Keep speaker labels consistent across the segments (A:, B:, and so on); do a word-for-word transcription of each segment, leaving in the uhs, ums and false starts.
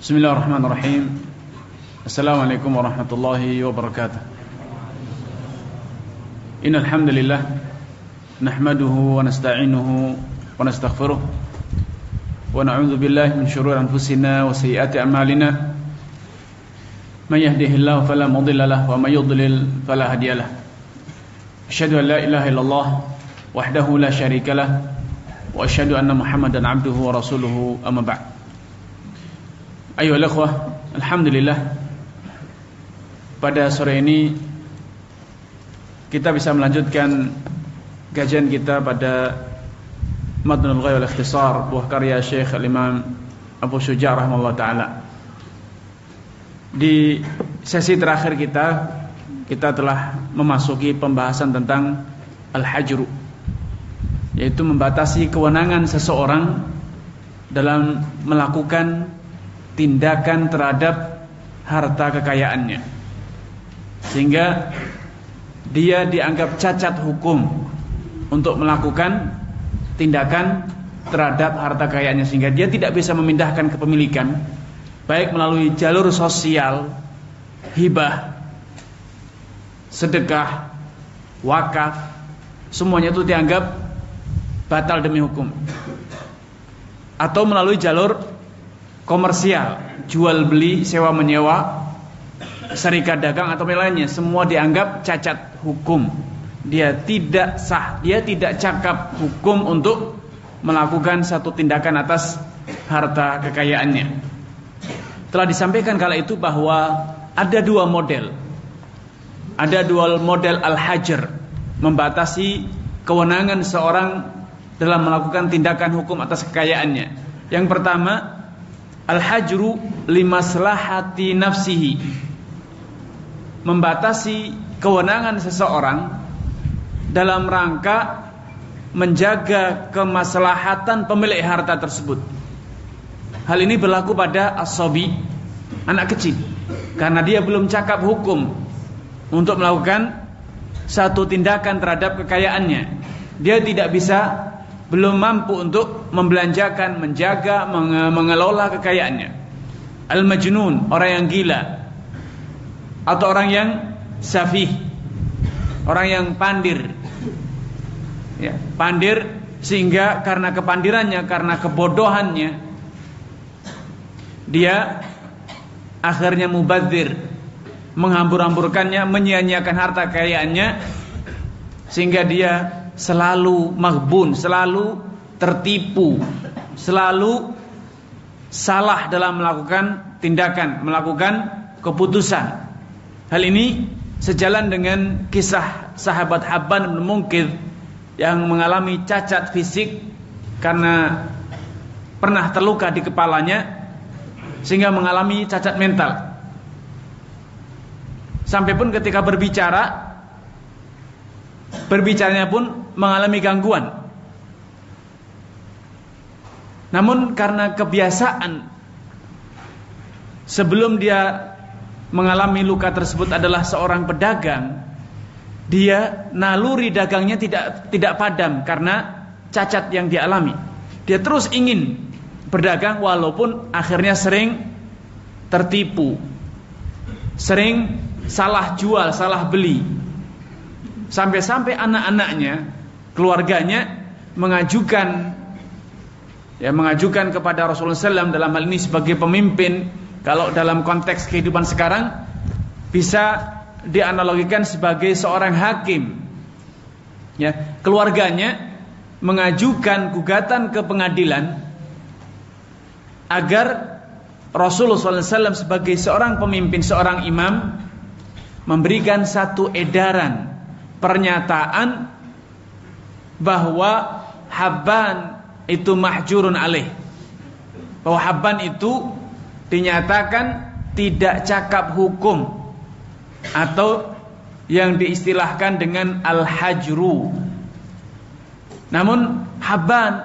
A: Bismillahirrahmanirrahim. Assalamualaikum warahmatullahi wabarakatuh. Innal hamdalillah nahmaduhu wa nasta'inuhu wa nastaghfiruh wa na'udzu billahi min shururi anfusina wa sayyiati a'malina. May yahdihillahu fala mudilla lahu wa may yudlil fala hadiya lahu. Asyhadu an la ilaha illallah wahdahu la syarika lahu wa asyhadu anna Muhammadan 'abduhu wa rasuluhu, amma ba'd. Ayolah ikhwah, alhamdulillah pada sore ini kita bisa melanjutkan kajian kita pada Matnul Ghaya wal Ikhtisar, buah karya Syekh Al-Imam Abu Syuja' rahimahullah ta'ala. Di sesi terakhir kita kita telah memasuki pembahasan tentang Al-Hajru, yaitu membatasi kewenangan seseorang dalam melakukan tindakan terhadap harta kekayaannya, sehingga dia dianggap cacat hukum untuk melakukan tindakan terhadap harta kekayaannya, sehingga dia tidak bisa memindahkan kepemilikan baik melalui jalur sosial, hibah, sedekah, wakaf, semuanya itu dianggap batal demi hukum, atau melalui jalur komersial, jual beli, sewa menyewa, serikat dagang atau lainnya, semua dianggap cacat hukum. Dia tidak sah, dia tidak cakap hukum untuk melakukan satu tindakan atas harta kekayaannya. Telah disampaikan kala itu bahwa ada dua model. Ada dua model al-hajr, membatasi kewenangan seorang dalam melakukan tindakan hukum atas kekayaannya. Yang pertama, al-hajru limaslahati nafsihi, membatasi kewenangan seseorang dalam rangka menjaga kemaslahatan pemilik harta tersebut. Hal ini berlaku pada as-sabi, anak kecil, karena dia belum cakap hukum untuk melakukan satu tindakan terhadap kekayaannya. Dia tidak bisa, belum mampu untuk membelanjakan, menjaga, mengelola kekayaannya. Al-majnun, orang yang gila, atau orang yang safih, orang yang pandir, ya, pandir sehingga karena kepandirannya, karena kebodohannya, dia akhirnya mubadzir, menghambur-hamburkannya, menyia-nyiakan harta kekayaannya, sehingga dia selalu maghbun, selalu tertipu, selalu salah dalam melakukan tindakan, melakukan keputusan. Hal ini sejalan dengan kisah sahabat Habban bin Munqidh yang mengalami cacat fisik karena pernah terluka di kepalanya, sehingga mengalami cacat mental. Sampai pun ketika berbicara, berbicaranya pun mengalami gangguan. Namun karena kebiasaan sebelum dia mengalami luka tersebut adalah seorang pedagang, dia naluri dagangnya tidak tidak padam karena cacat yang dialami. Dia terus ingin berdagang walaupun akhirnya sering tertipu, sering salah jual, salah beli. Sampai-sampai anak-anaknya, keluarganya mengajukan, ya mengajukan kepada Rasulullah shallallahu alaihi wasallam dalam hal ini sebagai pemimpin. Kalau dalam konteks kehidupan sekarang bisa dianalogikan sebagai seorang hakim. Ya, keluarganya mengajukan gugatan ke pengadilan agar Rasulullah shallallahu alaihi wasallam sebagai seorang pemimpin, seorang imam, memberikan satu edaran, pernyataan bahwa Habban itu mahjurun alaih, bahwa Habban itu dinyatakan tidak cakap hukum, atau yang diistilahkan dengan al-hajru. Namun Habban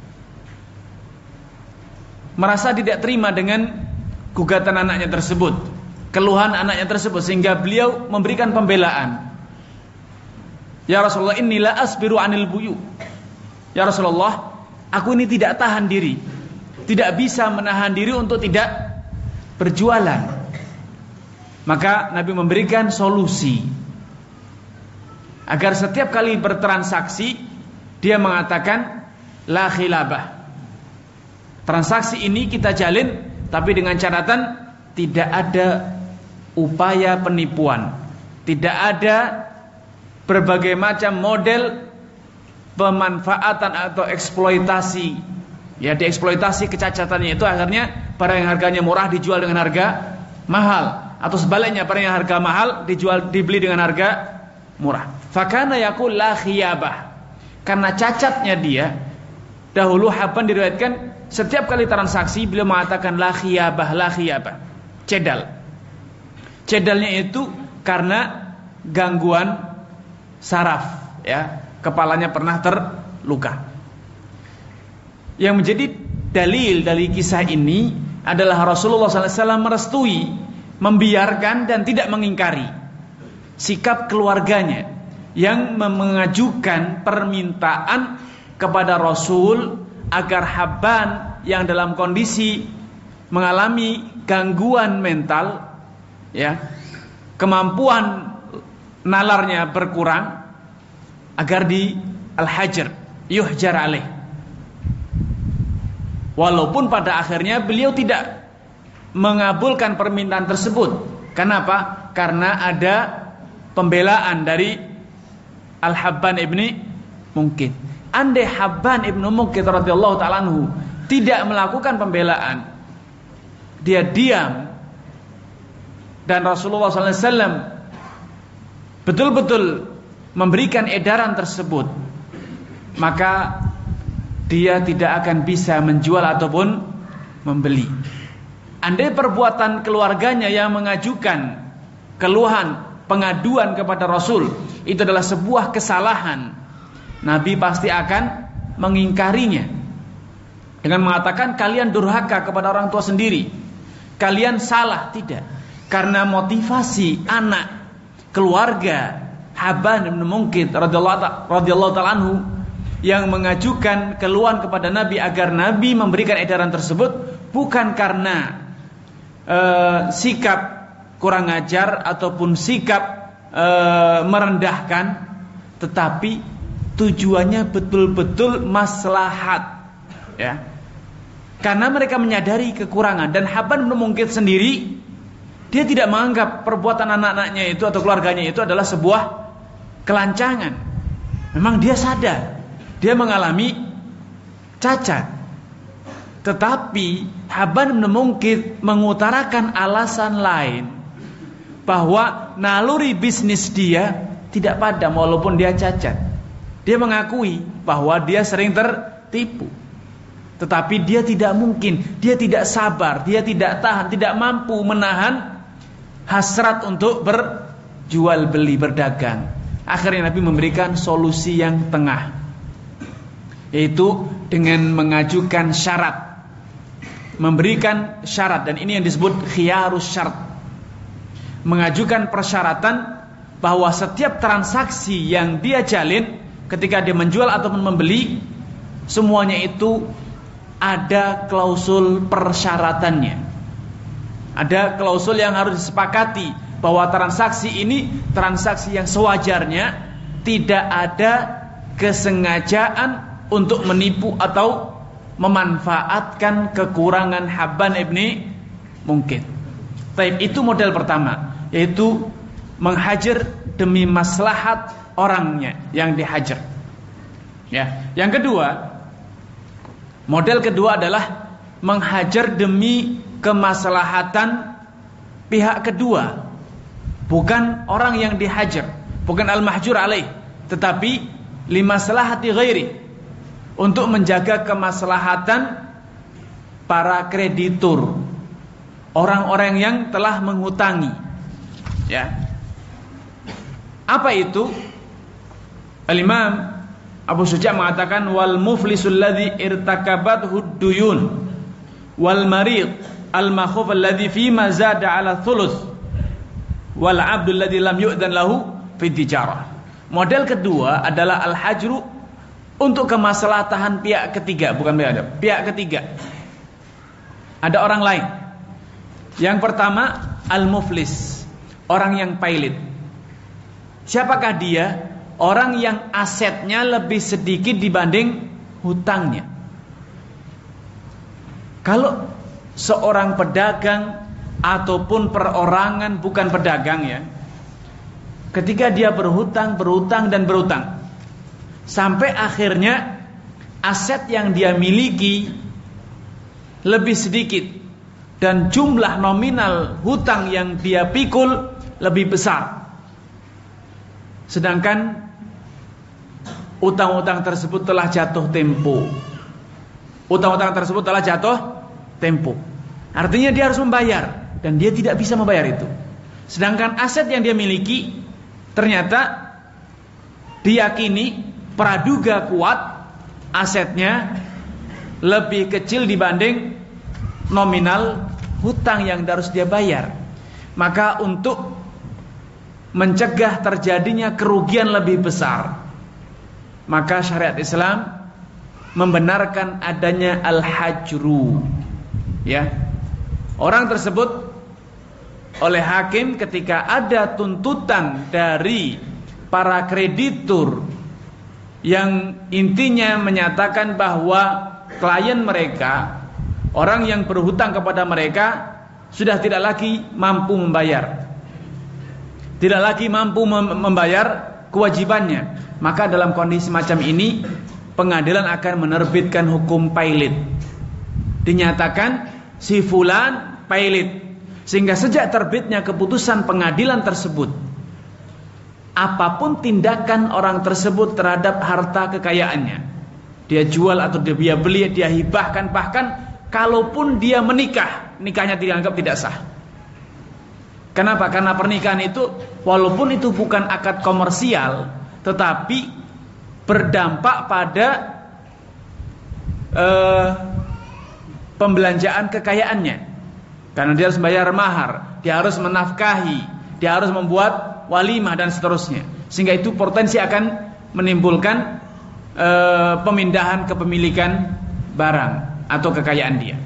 A: merasa tidak terima dengan gugatan anaknya tersebut, keluhan anaknya tersebut, sehingga beliau memberikan pembelaan. Ya Rasulullah, inni la asbiru anil buyu. Ya Rasulullah, aku ini tidak tahan diri, tidak bisa menahan diri untuk tidak berjualan. Maka Nabi memberikan solusi agar setiap kali bertransaksi dia mengatakan la khilabah. Transaksi ini kita jalin, tapi dengan catatan tidak ada upaya penipuan, tidak ada berbagai macam model pemanfaatan atau eksploitasi. Ya, dieksploitasi kecacatannya itu akhirnya barang yang harganya murah dijual dengan harga mahal, atau sebaliknya barang yang harga mahal dijual dibeli dengan harga murah. Fakana yaqul la khiyabah. Karena cacatnya dia, dahulu Habban diriwayatkan setiap kali transaksi beliau mengatakan la khiyabah, la khiyabah. Cedal. Cedalnya itu karena gangguan saraf, ya. Kepalanya pernah terluka. Yang menjadi dalil dari kisah ini adalah Rasulullah sallallahu alaihi wasallam merestui, membiarkan dan tidak mengingkari sikap keluarganya yang mengajukan permintaan kepada Rasul agar Habban yang dalam kondisi mengalami gangguan mental, ya, kemampuan nalarnya berkurang, agar di al-hajar, yuhjar alaih. Walaupun pada akhirnya beliau tidak mengabulkan permintaan tersebut. Kenapa? Karena ada pembelaan dari Al-Habban ibni Munkith. Andai Habban ibnu Munkith radhiyallahu ta'ala anhu tidak melakukan pembelaan, dia diam, dan Rasulullah sallallahu alaihi wasallam betul-betul memberikan edaran tersebut, maka dia tidak akan bisa menjual ataupun membeli. Andai perbuatan keluarganya yang mengajukan keluhan, pengaduan kepada Rasul itu adalah sebuah kesalahan, Nabi pasti akan mengingkarinya dengan mengatakan kalian durhaka kepada orang tua sendiri, kalian salah. Tidak, karena motivasi anak keluarga Habban bin Munkith radhiyallahu ta'ala anhu yang mengajukan keluhan kepada Nabi agar Nabi memberikan edaran tersebut bukan karena uh, sikap kurang ajar ataupun sikap uh, merendahkan, tetapi tujuannya betul-betul maslahat, ya. Karena mereka menyadari kekurangan, dan Habban bin Munkith sendiri dia tidak menganggap perbuatan anak-anaknya itu atau keluarganya itu adalah sebuah kelancangan. Memang dia sadar dia mengalami cacat, tetapi Habban bin Munkith mengutarakan alasan lain, bahwa naluri bisnis dia tidak padam walaupun dia cacat. Dia mengakui bahwa dia sering tertipu, tetapi dia tidak mungkin, dia tidak sabar, dia tidak tahan, tidak mampu menahan hasrat untuk berjual beli, berdagang. Akhirnya Nabi memberikan solusi yang tengah, yaitu dengan mengajukan syarat, memberikan syarat, dan ini yang disebut khiyarus syarat, mengajukan persyaratan bahwa setiap transaksi yang dia jalin ketika dia menjual ataupun membeli, semuanya itu ada klausul persyaratannya, ada klausul yang harus disepakati bahwa transaksi ini transaksi yang sewajarnya, tidak ada kesengajaan untuk menipu atau memanfaatkan kekurangan Habban ibni Munkith. Taib, itu model pertama, yaitu menghajar demi maslahat orangnya yang dihajar. Ya, yang kedua, model kedua adalah menghajar demi kemaslahatan pihak kedua, bukan orang yang dihajar, bukan al-mahjur alaih, tetapi limaslahati ghairi, untuk menjaga kemaslahatan para kreditur, orang-orang yang telah menghutangi. Ya, apa itu? Al-Imam Abu Syuja mengatakan wal muflisul ladzi irtakabat hudduyun wal marid al makhuf alladzi fi ma zada ala thuluth wal abdul ladzi lam yu'dan lahu fi tijarah. Model kedua adalah al-hajru untuk kemaslahatan pihak ketiga, bukan pihak, pihak ketiga. Ada orang lain Yang pertama, al-muflis, orang yang pailit. Siapakah dia? Orang yang asetnya lebih sedikit dibanding hutangnya. Kalau seorang pedagang ataupun perorangan, bukan pedagang ya, ketika dia berhutang, berhutang dan berhutang, sampai akhirnya aset yang dia miliki lebih sedikit dan jumlah nominal hutang yang dia pikul lebih besar, sedangkan utang-utang tersebut telah jatuh tempo. Utang-utang tersebut telah jatuh tempo. Artinya dia harus membayar dan dia tidak bisa membayar itu. Sedangkan aset yang dia miliki ternyata diyakini praduga kuat asetnya lebih kecil dibanding nominal hutang yang harus dia bayar. Maka untuk mencegah terjadinya kerugian lebih besar, maka syariat Islam membenarkan adanya al-hajru. Ya. Orang tersebut oleh hakim ketika ada tuntutan dari para kreditur yang intinya menyatakan bahwa klien mereka, orang yang berhutang kepada mereka, sudah tidak lagi mampu membayar, tidak lagi mampu membayar kewajibannya, maka dalam kondisi macam ini pengadilan akan menerbitkan hukum pailit. Dinyatakan si fulan pailit, sehingga sejak terbitnya keputusan pengadilan tersebut, apapun tindakan orang tersebut terhadap harta kekayaannya, dia jual atau dia beli, dia hibahkan, bahkan kalaupun dia menikah, nikahnya dianggap tidak sah. Kenapa? Karena pernikahan itu walaupun itu bukan akad komersial, tetapi berdampak pada uh, pembelanjaan kekayaannya. Karena dia harus bayar mahar, dia harus menafkahi, dia harus membuat walimah dan seterusnya. Sehingga itu potensi akan menimbulkan uh, pemindahan kepemilikan barang atau kekayaan dia.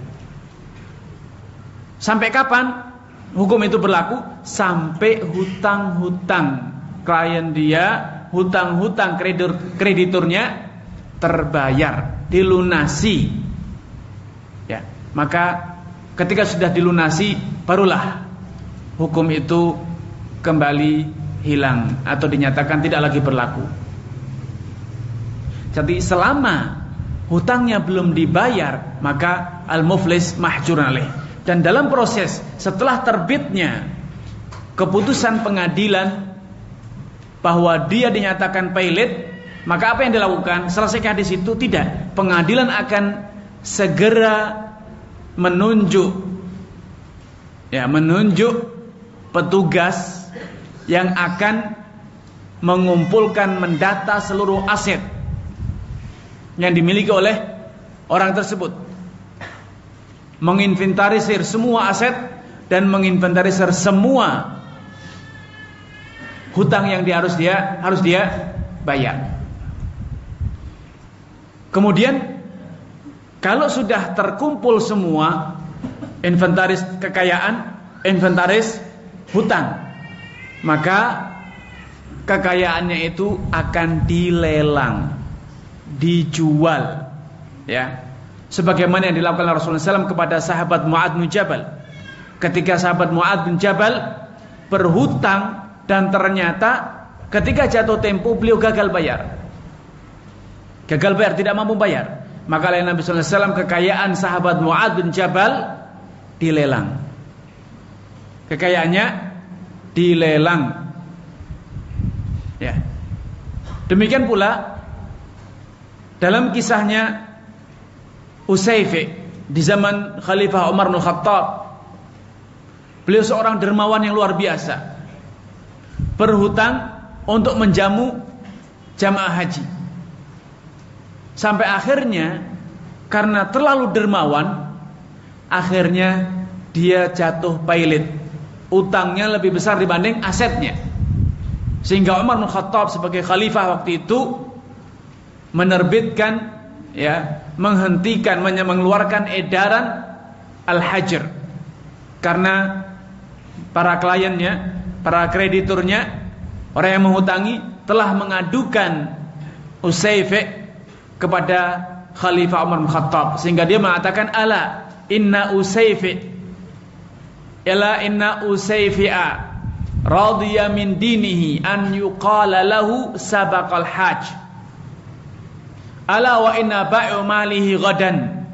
A: Sampai kapan hukum itu berlaku? Sampai hutang-hutang klien dia, hutang-hutang kreditur, krediturnya terbayar, dilunasi. Ya, maka ketika sudah dilunasi, barulah hukum itu kembali hilang atau dinyatakan tidak lagi berlaku. Jadi selama hutangnya belum dibayar, maka al-muflis mahjurun alaih. Dan dalam proses setelah terbitnya keputusan pengadilan bahwa dia dinyatakan pailit, maka apa yang dilakukan? Selesaikan di situ? Tidak. Pengadilan akan segera menunjuk, ya, menunjuk petugas yang akan mengumpulkan, mendata seluruh aset yang dimiliki oleh orang tersebut, menginventarisir semua aset dan menginventarisir semua hutang yang dia harus dia harus dia bayar. Kemudian kalau sudah terkumpul semua inventaris kekayaan, inventaris hutang, maka kekayaannya itu akan dilelang, dijual, ya. Sebagaimana yang dilakukan Rasulullah shallallahu alaihi wasallam kepada sahabat Mu'adz bin Jabal. Ketika sahabat Mu'adz bin Jabal berhutang dan ternyata ketika jatuh tempo beliau gagal bayar. Gagal bayar, tidak mampu bayar. Maka oleh Nabi shallallahu alaihi wasallam kekayaan sahabat Mu'adz bin Jabal dilelang. Kekayaannya dilelang. Ya. Demikian pula dalam kisahnya Usayfi di zaman Khalifah Umar bin Khattab, beliau seorang dermawan yang luar biasa, berhutang untuk menjamu jamaah haji. Sampai akhirnya karena terlalu dermawan, akhirnya dia jatuh pailit. Utangnya lebih besar dibanding asetnya. Sehingga Umar bin Khattab sebagai khalifah waktu itu menerbitkan, ya, menghentikan, mengeluarkan edaran al-hajr, karena para kliennya, para krediturnya, orang yang menghutangi telah mengadukan Usayfi kepada Khalifah Umar bin Khattab, sehingga dia mengatakan, ala inna Usayfi ala inna Usayfi'a radiya min dinihi an yuqala lahu sabaqal hajj ala wa inna ba'u malihi ghadan.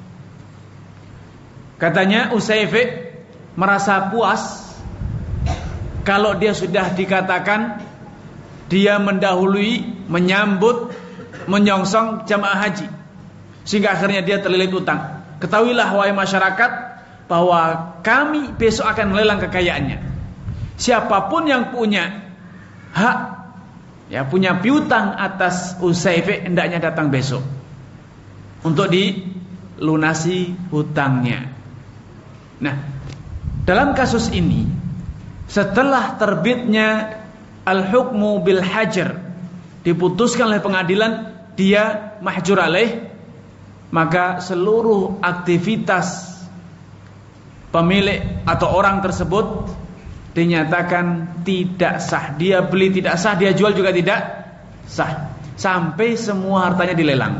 A: Katanya Usayfi merasa puas kalau dia sudah dikatakan dia mendahului, menyambut, menyongsong jamaah haji, sehingga akhirnya dia terlilit utang. Ketahuilah wahai masyarakat bahwa kami besok akan melelang kekayaannya. Siapapun yang punya hak, ya punya piutang atas Usayfi, hendaknya datang besok untuk dilunasi hutangnya. Nah, dalam kasus ini, setelah terbitnya al-hukmu bil hajar, diputuskan oleh pengadilan dia mahjur alaih, maka seluruh aktivitas pemilik atau orang tersebut dinyatakan tidak sah. Dia beli tidak sah, dia jual juga tidak sah, sampai semua hartanya dilelang.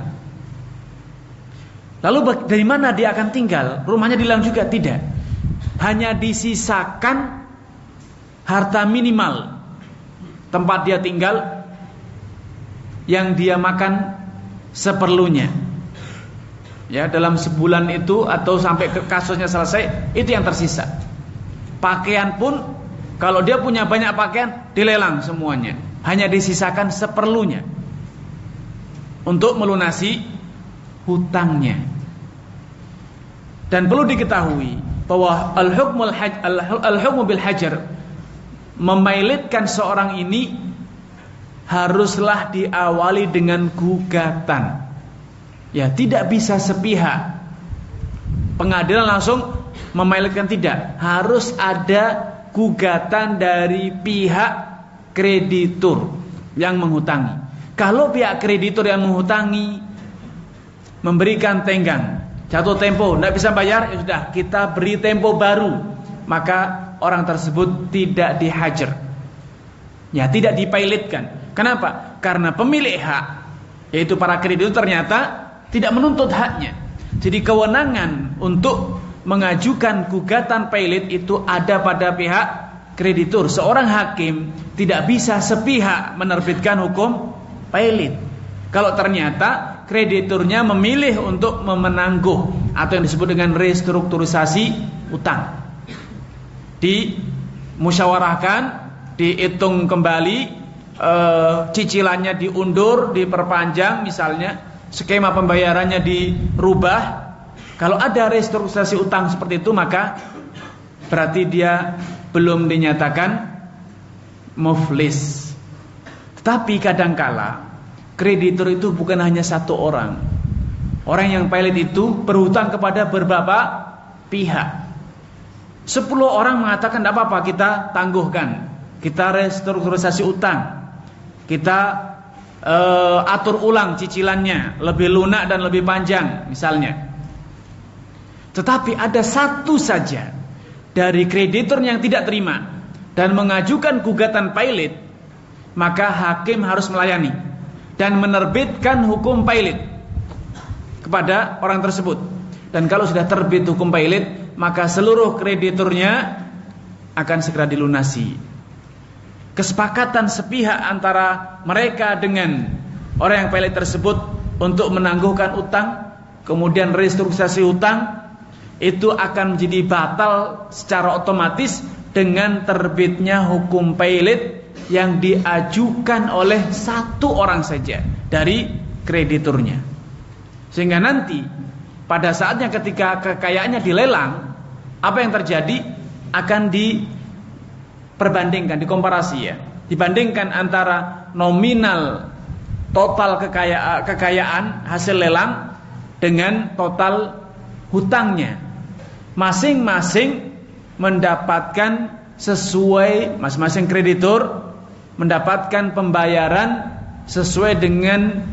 A: Lalu dari mana dia akan tinggal? Rumahnya dilelang juga? Tidak. Hanya disisakan harta minimal tempat dia tinggal yang dia makan seperlunya. Ya, dalam sebulan itu atau sampai ke kasusnya selesai, itu yang tersisa. Pakaian pun kalau dia punya banyak pakaian dilelang semuanya, hanya disisakan seperlunya untuk melunasi hutangnya. Dan perlu diketahui bahwa al-hukmul haj al-hukmu bil hajar memailitkan seorang ini haruslah diawali dengan gugatan. Ya, tidak bisa sepihak pengadilan langsung memailitkan, tidak. Harus ada gugatan dari pihak kreditur yang menghutangi. Kalau pihak kreditur yang menghutangi memberikan tenggang, jatuh tempo, tidak bisa bayar, ya sudah, kita beri tempo baru, maka orang tersebut tidak dihajar, ya, tidak dipailitkan. Kenapa? Karena pemilik hak, yaitu para kreditur, ternyata tidak menuntut haknya. Jadi kewenangan untuk mengajukan gugatan pailit itu ada pada pihak kreditur. Seorang hakim tidak bisa sepihak menerbitkan hukum pailit kalau ternyata krediturnya memilih untuk memenangguh atau yang disebut dengan restrukturisasi utang. Dimusyawarahkan, dihitung kembali, e, cicilannya diundur, diperpanjang misalnya, skema pembayarannya dirubah. Kalau ada restrukturisasi utang seperti itu, maka berarti dia belum dinyatakan muflis. Tetapi kadangkala kreditur itu bukan hanya satu orang. Orang yang pailit itu berhutang kepada beberapa pihak. Sepuluh orang mengatakan tidak apa-apa, kita tangguhkan, kita restrukturisasi utang, kita uh, atur ulang cicilannya, lebih lunak dan lebih panjang misalnya. Tetapi ada satu saja dari kreditur yang tidak terima dan mengajukan gugatan pailit, maka hakim harus melayani dan menerbitkan hukum pailit kepada orang tersebut. Dan kalau sudah terbit hukum pailit, maka seluruh krediturnya akan segera dilunasi. Kesepakatan sepihak antara mereka dengan orang yang pailit tersebut untuk menangguhkan utang, kemudian restrukturisasi utang, itu akan menjadi batal secara otomatis dengan terbitnya hukum pailit yang diajukan oleh satu orang saja dari krediturnya. Sehingga nanti pada saatnya ketika kekayaannya dilelang, apa yang terjadi akan diperbandingkan, dikomparasi ya, dibandingkan antara nominal total kekayaan, kekayaan hasil lelang dengan total hutangnya. Masing-masing mendapatkan sesuai, masing-masing kreditur mendapatkan pembayaran sesuai dengan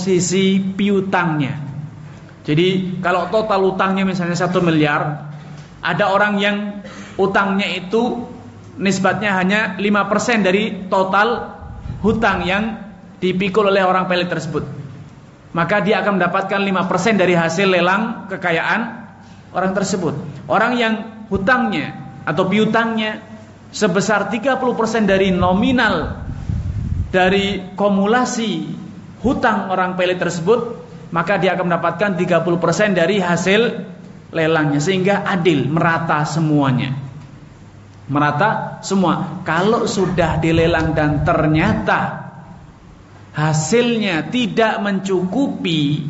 A: komposisi piutangnya. Jadi kalau total utangnya misalnya satu miliar, Ada orang yang utangnya itu nisbatnya hanya lima persen dari total hutang yang dipikul oleh orang pelit tersebut. Maka dia akan mendapatkan lima persen dari hasil lelang kekayaan orang tersebut. Orang yang hutangnya atau piutangnya sebesar tiga puluh persen dari nominal dari kumulasi hutang orang pelit tersebut, maka dia akan mendapatkan tiga puluh persen dari hasil lelangnya, sehingga adil, merata semuanya. Merata semua. Kalau sudah dilelang dan ternyata hasilnya tidak mencukupi,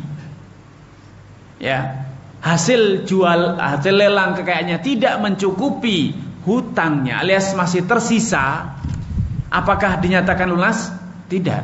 A: ya, hasil jual, hasil lelang kekayaannya tidak mencukupi hutangnya, alias masih tersisa, apakah dinyatakan lunas? Tidak.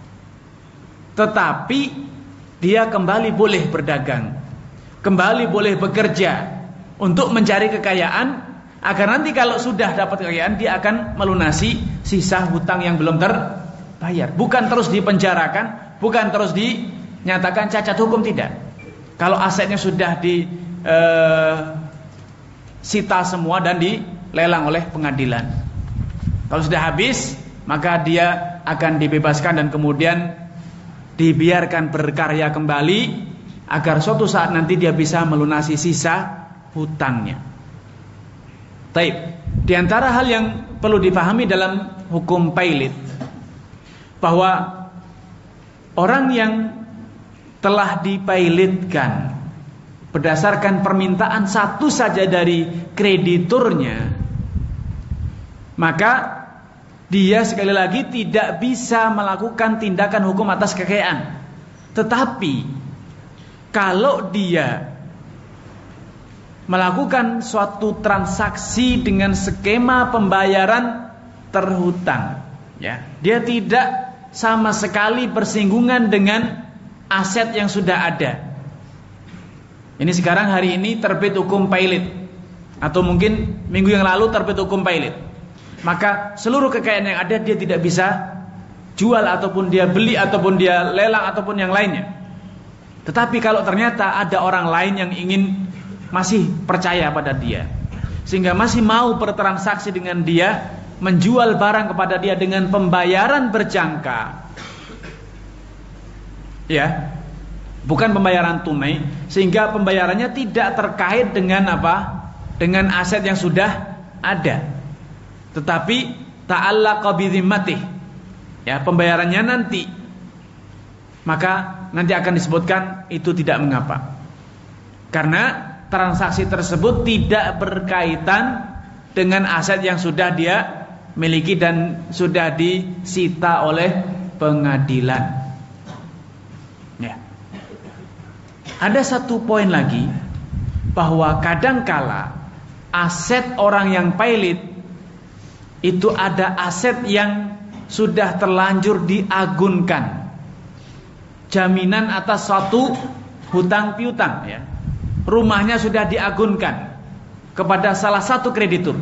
A: Tetapi dia kembali boleh berdagang, kembali boleh bekerja untuk mencari kekayaan, agar nanti kalau sudah dapat kekayaan dia akan melunasi sisa hutang yang belum terbayar. Bukan terus dipenjarakan, bukan terus dinyatakan cacat hukum, tidak. Kalau asetnya sudah disita eh, semua dan dilelang oleh pengadilan, kalau sudah habis, maka dia akan dibebaskan dan kemudian dibiarkan berkarya kembali, agar suatu saat nanti dia bisa melunasi sisa hutangnya. Taib. Di antara hal yang perlu dipahami dalam hukum pailit, bahwa orang yang telah dipailitkan berdasarkan permintaan satu saja dari krediturnya, maka dia sekali lagi tidak bisa melakukan tindakan hukum atas kekayaan. Tetapi kalau dia melakukan suatu transaksi dengan skema pembayaran terhutang, ya, dia tidak sama sekali bersinggungan dengan aset yang sudah ada. Ini sekarang hari ini terbit hukum pailit, atau mungkin minggu yang lalu terbit hukum pailit. Maka seluruh kekayaan yang ada dia tidak bisa jual, ataupun dia beli, ataupun dia lelang, ataupun yang lainnya. Tetapi kalau ternyata ada orang lain yang ingin masih percaya pada dia, sehingga masih mau bertransaksi dengan dia, menjual barang kepada dia dengan pembayaran berjangka, ya, bukan pembayaran tunai, sehingga pembayarannya tidak terkait dengan apa? Dengan aset yang sudah ada, tetapi ta'allaqa bi dhimmatih, ya, pembayarannya nanti, maka nanti akan disebutkan itu tidak mengapa, karena transaksi tersebut tidak berkaitan dengan aset yang sudah dia miliki dan sudah disita oleh pengadilan. Ya. Ada satu poin lagi, bahwa kadangkala aset orang yang pailit itu ada aset yang sudah terlanjur diagunkan, jaminan atas suatu hutang piutang, ya. Rumahnya sudah diagunkan kepada salah satu kreditur,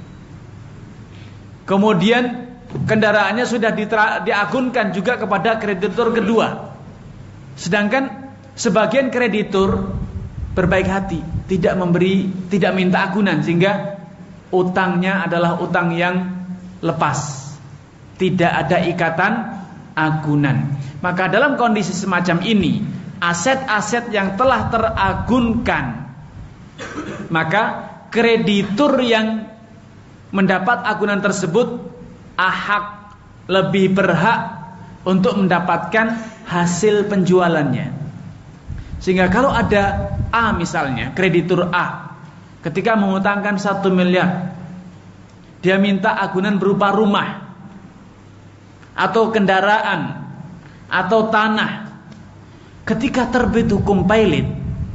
A: kemudian kendaraannya sudah ditra- diagunkan juga kepada kreditur kedua, sedangkan sebagian kreditur berbaik hati, tidak memberi, tidak minta agunan, sehingga utangnya adalah utang yang lepas, tidak ada ikatan agunan. Maka dalam kondisi semacam ini, aset-aset yang telah teragunkan, maka kreditur yang mendapat agunan tersebut ahak, lebih berhak untuk mendapatkan hasil penjualannya. Sehingga kalau ada A misalnya, kreditur A, ketika mengutangkan satu miliar, dia minta agunan berupa rumah atau kendaraan atau tanah. Ketika terbit hukum pailit,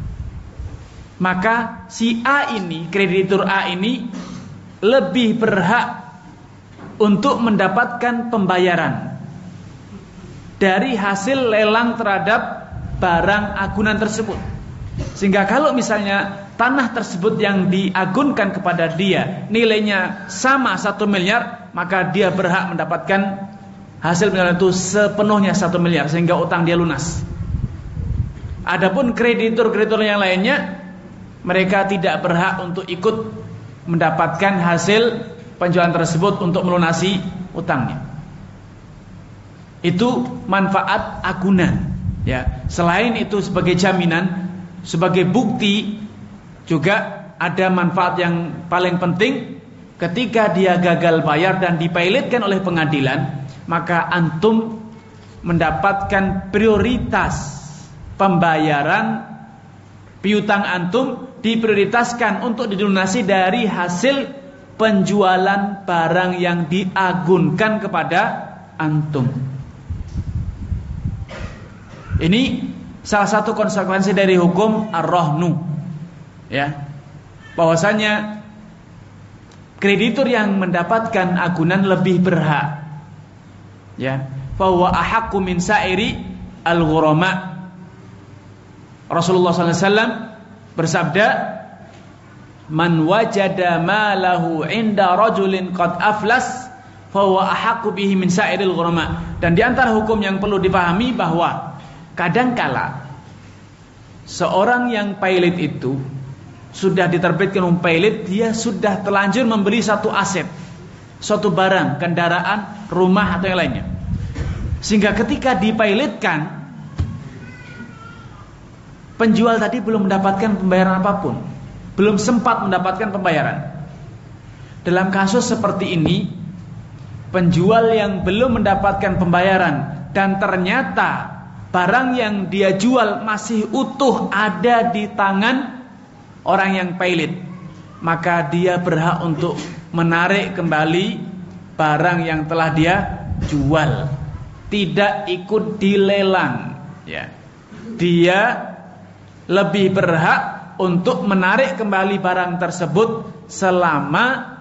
A: maka si A ini, kreditur A ini, lebih berhak untuk mendapatkan pembayaran dari hasil lelang terhadap barang agunan tersebut. Sehingga kalau misalnya tanah tersebut yang diagunkan kepada dia nilainya sama satu miliar, maka dia berhak mendapatkan hasil penjualan itu sepenuhnya satu miliar, sehingga utang dia lunas. Adapun kreditur-kreditur yang lainnya, mereka tidak berhak untuk ikut mendapatkan hasil penjualan tersebut untuk melunasi utangnya. Itu manfaat agunan, ya. Selain itu sebagai jaminan, sebagai bukti, juga ada manfaat yang paling penting. Ketika dia gagal bayar dan dipilotkan oleh pengadilan, maka antum mendapatkan prioritas pembayaran piutang antum, diprioritaskan untuk dilunasi dari hasil penjualan barang yang diagunkan kepada antum. Ini salah satu konsekuensi dari hukum ar-rahnu, ya, bahwasanya kreditur yang mendapatkan agunan lebih berhak, ya, bahwa ahaqqu min sa'iri al-ghurama. Rasulullah sallallahu alaihi wasallam bersabda, man wajada malahu inda rajulin qad aflas fahuwa ahaqqu bihi min sa'iril ghurama. Dan di antara hukum yang perlu dipahami bahwa kadangkala seorang yang pilot itu sudah diterbitkan um pilot, dia sudah terlanjur membeli satu aset, suatu barang, kendaraan, rumah atau yang lainnya. Sehingga ketika dipilotkan, penjual tadi belum mendapatkan pembayaran apapun, belum sempat mendapatkan pembayaran. Dalam kasus seperti ini, penjual yang belum mendapatkan pembayaran dan ternyata barang yang dia jual masih utuh ada di tangan orang yang pilot, maka dia berhak untuk menarik kembali barang yang telah dia jual, tidak ikut dilelang, ya. Dia lebih berhak untuk menarik kembali barang tersebut selama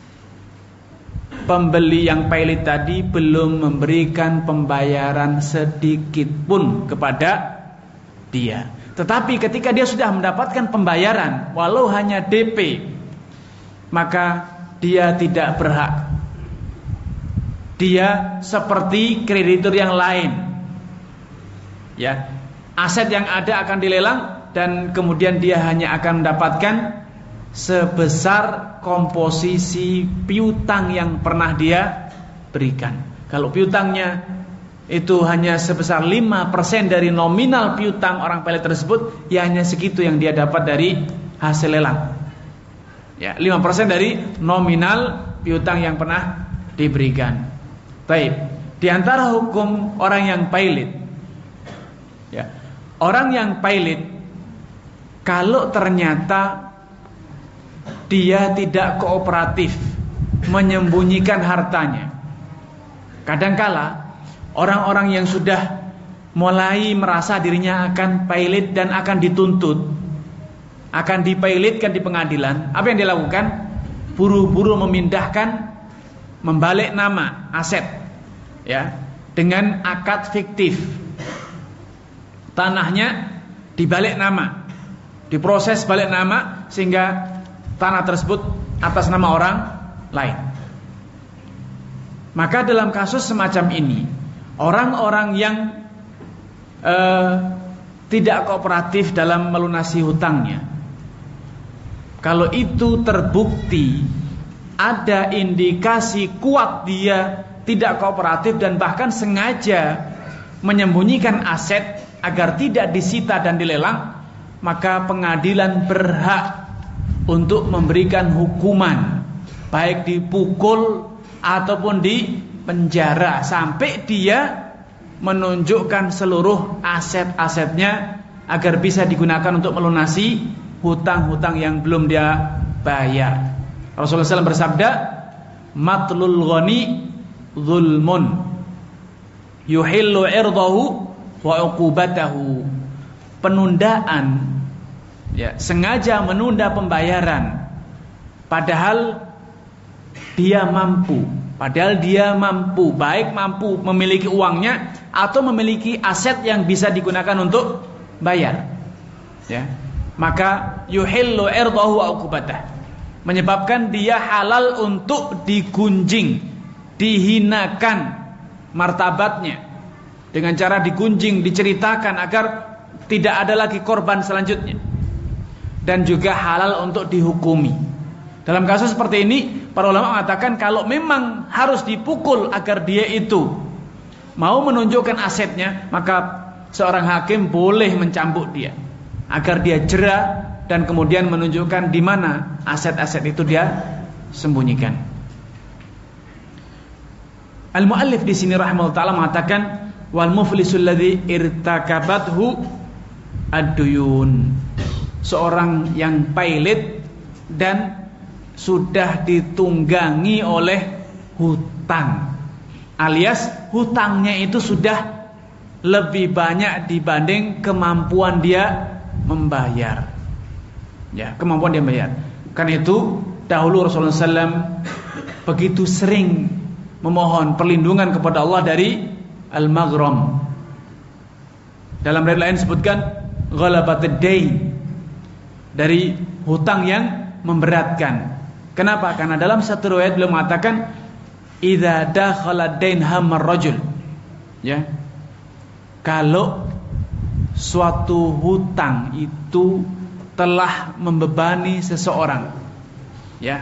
A: pembeli yang pilot tadi belum memberikan pembayaran sedikit pun kepada dia. Tetapi ketika dia sudah mendapatkan pembayaran walau hanya D P, maka dia tidak berhak. Dia seperti kreditur yang lain, ya. Aset yang ada akan dilelang dan kemudian dia hanya akan mendapatkan sebesar komposisi piutang yang pernah dia berikan. Kalau piutangnya itu hanya sebesar lima persen dari nominal piutang orang pilot tersebut, ya hanya segitu yang dia dapat dari hasil lelang, ya, lima persen dari nominal piutang yang pernah diberikan. Baik, di antara hukum orang yang pilot, ya, orang yang pilot kalau ternyata dia tidak kooperatif, menyembunyikan hartanya, kadangkala orang-orang yang sudah mulai merasa dirinya akan pilot dan akan dituntut, akan dipilotkan di pengadilan, apa yang dilakukan? Buru-buru memindahkan, membalik nama aset, ya, dengan akad fiktif. Tanahnya dibalik nama, diproses balik nama sehingga tanah tersebut atas nama orang lain. Maka dalam kasus semacam ini, orang-orang yang eh, tidak kooperatif dalam melunasi hutangnya, kalau itu terbukti ada indikasi kuat dia tidak kooperatif dan bahkan sengaja menyembunyikan aset agar tidak disita dan dilelang, maka pengadilan berhak untuk memberikan hukuman, baik dipukul ataupun di penjara sampai dia menunjukkan seluruh aset-asetnya agar bisa digunakan untuk melunasi hutang-hutang yang belum dia bayar. Rasulullah shallallahu alaihi wasallam bersabda, matlul ghani zulmun yuhillu irdahu wa uqubatahu. Penundaan, ya, sengaja menunda pembayaran padahal dia mampu, padahal dia mampu, baik mampu memiliki uangnya atau memiliki aset yang bisa digunakan untuk bayar, ya, maka yuhillu irdahu wa uqubatahu, menyebabkan dia halal untuk digunjing, dihinakan martabatnya dengan cara digunjing, diceritakan agar tidak ada lagi korban selanjutnya. dan juga halal untuk dihukumi. Dalam kasus seperti ini, para ulama mengatakan kalau memang harus dipukul agar dia itu mau menunjukkan asetnya, maka seorang hakim boleh mencambuk dia agar dia jera dan kemudian menunjukkan di mana aset-aset itu dia sembunyikan. Al-muallif di sini rahimahullah taala mengatakan wal muflisul ladzi irtakabathu ad-duyun, seorang yang pailit dan sudah ditunggangi oleh hutang, alias hutangnya itu sudah lebih banyak dibanding kemampuan dia membayar. Ya, kemampuan dia membayar. Karena itu dahulu Rasulullah shallallahu alaihi wasallam begitu sering memohon perlindungan kepada Allah dari al-maghram. Dalam riwayat lain disebutkan ghalabatid dain, dari hutang yang memberatkan. Kenapa? Karena dalam satu riwayat beliau mengatakan idza dakhala dain hammar rajul. Ya. Kalau suatu hutang itu telah membebani seseorang, ya,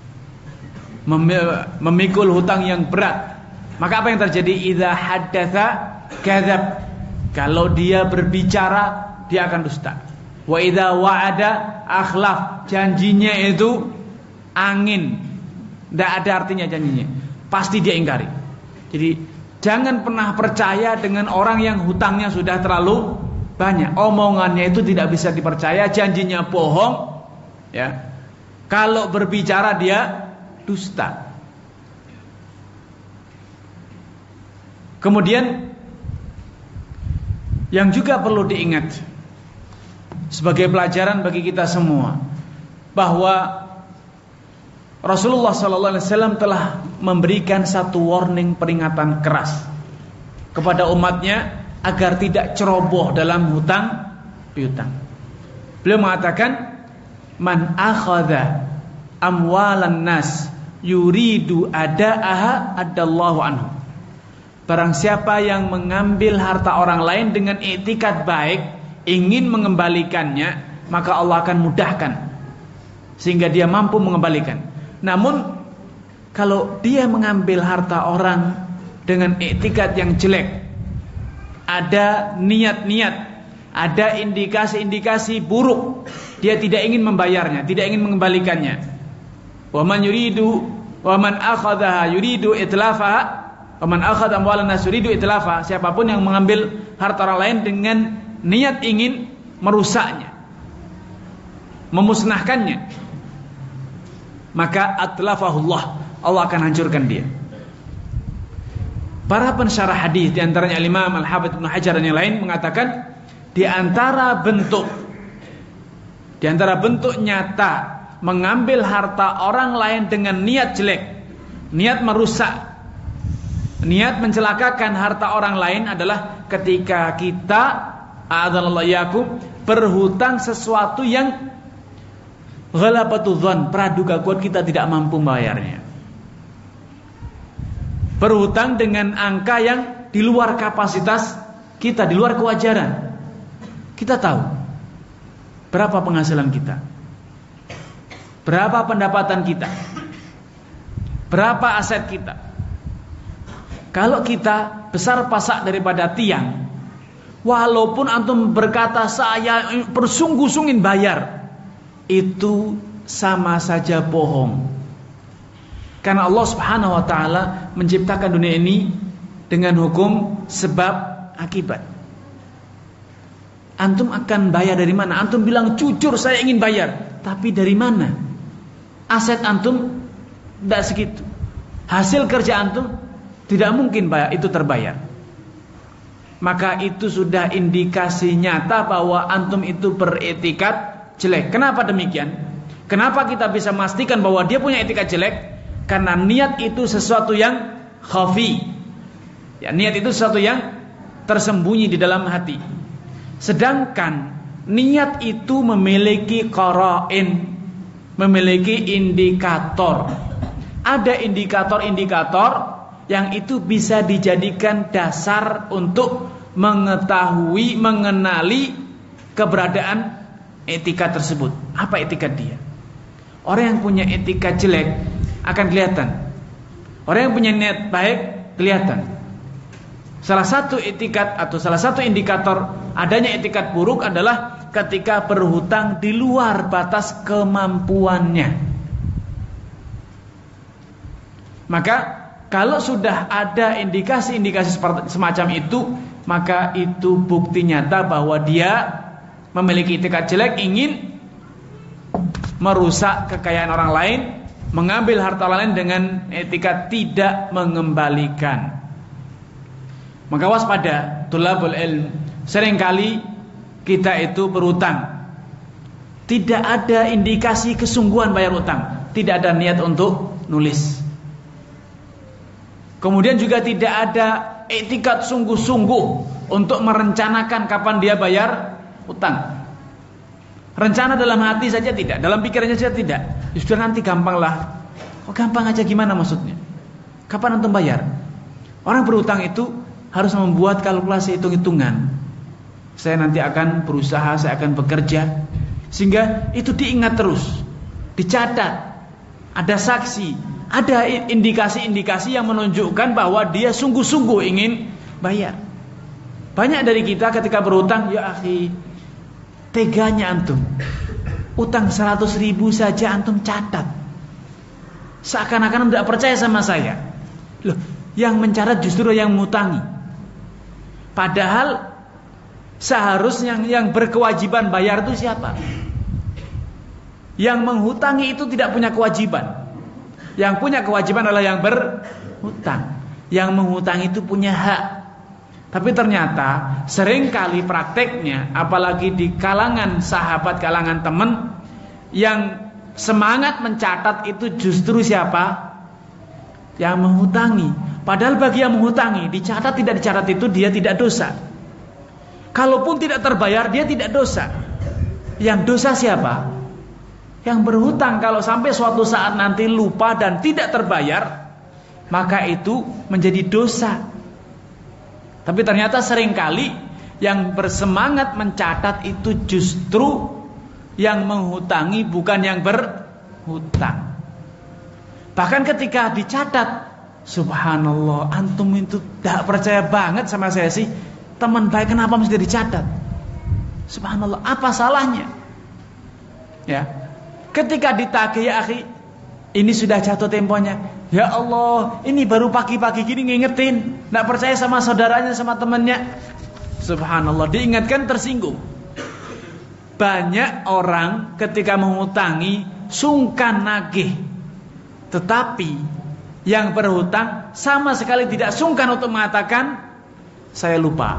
A: memikul hutang yang berat, maka apa yang terjadi? Idza haddatsa kadzab, kalau dia berbicara dia akan dusta. Wa idza wa'ada akhlaf, janjinya itu angin, tidak ada artinya janjinya, pasti dia ingkari. Jadi jangan pernah percaya dengan orang yang hutangnya sudah terlalu banyak. Omongannya itu tidak bisa dipercaya, janjinya bohong, ya. Kalau berbicara dia dusta. Kemudian yang juga perlu diingat sebagai pelajaran bagi kita semua, bahwa Rasulullah shallallahu alaihi wasallam telah memberikan satu warning, peringatan keras kepada umatnya agar tidak ceroboh dalam hutang piutang. Beliau mengatakan, man akhadha amwalan nas yuridu ada'aha adallahu anhu. Barang siapa yang mengambil harta orang lain dengan i'tikad baik, ingin mengembalikannya, maka Allah akan mudahkan sehingga dia mampu mengembalikan. Namun kalau dia mengambil harta orang dengan i'tikad yang jelek, ada niat-niat, ada indikasi-indikasi buruk, dia tidak ingin membayarnya, tidak ingin mengembalikannya. Wa man yuridu wa man akhadha yuridu itlafaha, wa man akhadha amwalan nas yuridu itlafa, siapapun yang mengambil harta orang lain dengan niat ingin merusaknya, memusnahkannya, maka atlafahullah, Allah akan hancurkan dia. Para pensyarah hadis di antaranya Imam Al-Hafidz Ibnu Hajar dan yang lain mengatakan di antara bentuk di antara bentuk nyata mengambil harta orang lain dengan niat jelek, niat merusak, niat mencelakakan harta orang lain adalah ketika kita a'adzallahu iyyakum berhutang sesuatu yang ghalabatudz dzan, praduga kuat kita tidak mampu membayarnya. Berhutang dengan angka yang di luar kapasitas kita, di luar kewajaran. Kita tahu berapa penghasilan kita, berapa pendapatan kita, berapa aset kita. Kalau kita besar pasak daripada tiang, walaupun antum berkata saya bersungguh-sungguh bayar, itu sama saja bohong. Karena Allah Subhanahu wa taala menciptakan dunia ini dengan hukum sebab akibat. Antum akan bayar dari mana? Antum bilang jujur saya ingin bayar, tapi dari mana? Aset antum tidak segitu. Hasil kerja antum tidak mungkin bayar, itu terbayar. Maka itu sudah indikasi nyata bahwa antum itu beretikat jelek. Kenapa demikian? Kenapa kita bisa memastikan bahwa dia punya etikat jelek? Karena niat itu sesuatu yang khafi. Ya, niat itu sesuatu yang tersembunyi di dalam hati. Sedangkan niat itu memiliki qara'in, memiliki indikator. Ada indikator-indikator yang itu bisa dijadikan dasar untuk mengetahui, mengenali keberadaan etika tersebut. Apa etika dia? Orang yang punya etika jelek akan kelihatan. Orang yang punya niat baik kelihatan. Salah satu etikat atau salah satu indikator adanya etikat buruk adalah ketika berhutang di luar batas kemampuannya. Maka kalau sudah ada indikasi-indikasi semacam itu, maka itu bukti nyata bahwa dia memiliki etikat jelek, ingin merusak kekayaan orang lain, mengambil harta orang lain dengan etika tidak mengembalikan. Maka waspada tulabul ilm. Seringkali kita itu berutang, tidak ada indikasi kesungguhan bayar utang, tidak ada niat untuk nulis. Kemudian juga tidak ada etikat sungguh-sungguh untuk merencanakan kapan dia bayar utang. Rencana dalam hati saja tidak, dalam pikirannya saja tidak. Ya sudah nanti gampang lah. Oh gampang aja gimana maksudnya? Kapan antum bayar? Orang berutang itu harus membuat kalkulasi hitung-hitungan. Saya nanti akan berusaha, saya akan bekerja, sehingga itu diingat terus, dicatat, ada saksi, ada indikasi-indikasi yang menunjukkan bahwa dia sungguh-sungguh ingin bayar. Banyak dari kita ketika berutang, ya akhi, teganya antum, utang seratus ribu saja antum catat, seakan-akan tidak percaya sama saya. Loh, yang mencatat justru yang mengutangi. Padahal seharusnya yang berkewajiban bayar itu siapa? Yang menghutangi itu tidak punya kewajiban. Yang punya kewajiban adalah yang berhutang. Yang menghutang itu punya hak. Tapi ternyata seringkali prakteknya, apalagi di kalangan sahabat, kalangan teman, yang semangat mencatat itu justru siapa? Yang menghutangi. Padahal bagi yang menghutangi, dicatat tidak dicatat itu dia tidak dosa. Kalaupun tidak terbayar, dia tidak dosa. Yang dosa siapa? Yang berhutang. Kalau sampai suatu saat nanti lupa dan tidak terbayar, maka itu menjadi dosa. Tapi ternyata seringkali yang bersemangat mencatat itu justru yang menghutangi, bukan yang berhutang. Bahkan ketika dicatat, subhanallah, antum itu tidak percaya banget sama saya sih. Teman baik kenapa mesti dicatat? Subhanallah, apa salahnya? Ya, ketika ditagih, ya akhi, ini sudah jatuh temponya. Ya Allah, ini baru pagi-pagi gini ngingetin, tidak percaya sama saudaranya, sama temannya. Subhanallah, diingatkan tersinggung. Banyak orang ketika mengutangi sungkan nagih, tetapi yang berhutang sama sekali tidak sungkan untuk mengatakan saya lupa.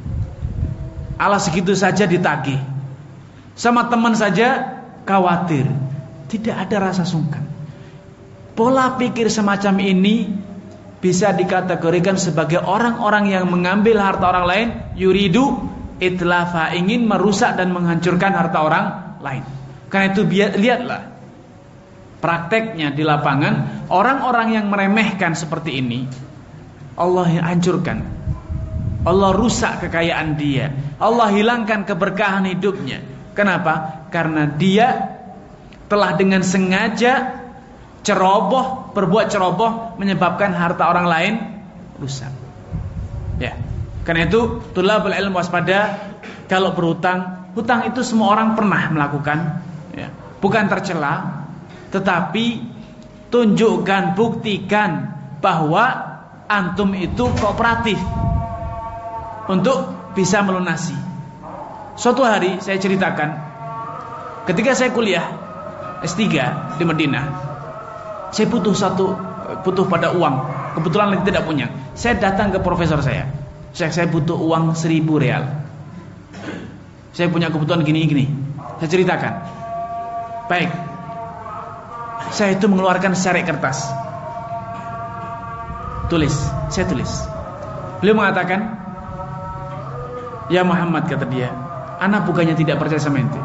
A: Alah segitu saja ditagih. Sama teman saja khawatir. Tidak ada rasa sungkan. Pola pikir semacam ini bisa dikategorikan sebagai orang-orang yang mengambil harta orang lain, yuridu itlafa, ingin merusak dan menghancurkan harta orang lain. Karena itu lihatlah prakteknya di lapangan, orang-orang yang meremehkan seperti ini, Allah hancurkan, Allah rusak kekayaan dia, Allah hilangkan keberkahan hidupnya. Kenapa? Karena dia telah dengan sengaja ceroboh, berbuat ceroboh, menyebabkan harta orang lain rusak. Ya, karena itu tulabul ilm waspada kalau berhutang. Hutang itu semua orang pernah melakukan, ya, bukan tercela. Tetapi tunjukkan, buktikan bahwa antum itu kooperatif untuk bisa melunasi. Suatu hari saya ceritakan, ketika saya kuliah S tiga di Madinah, saya butuh satu, butuh pada uang. Kebetulan lagi tidak punya. Saya datang ke profesor saya. Saya, saya butuh uang seribu real. Saya punya kebutuhan gini-gini. Saya ceritakan. Baik. Saya itu mengeluarkan secari kertas. Tulis. Saya tulis. Beliau mengatakan, ya Muhammad, kata dia, ana bukannya tidak percaya sama ente.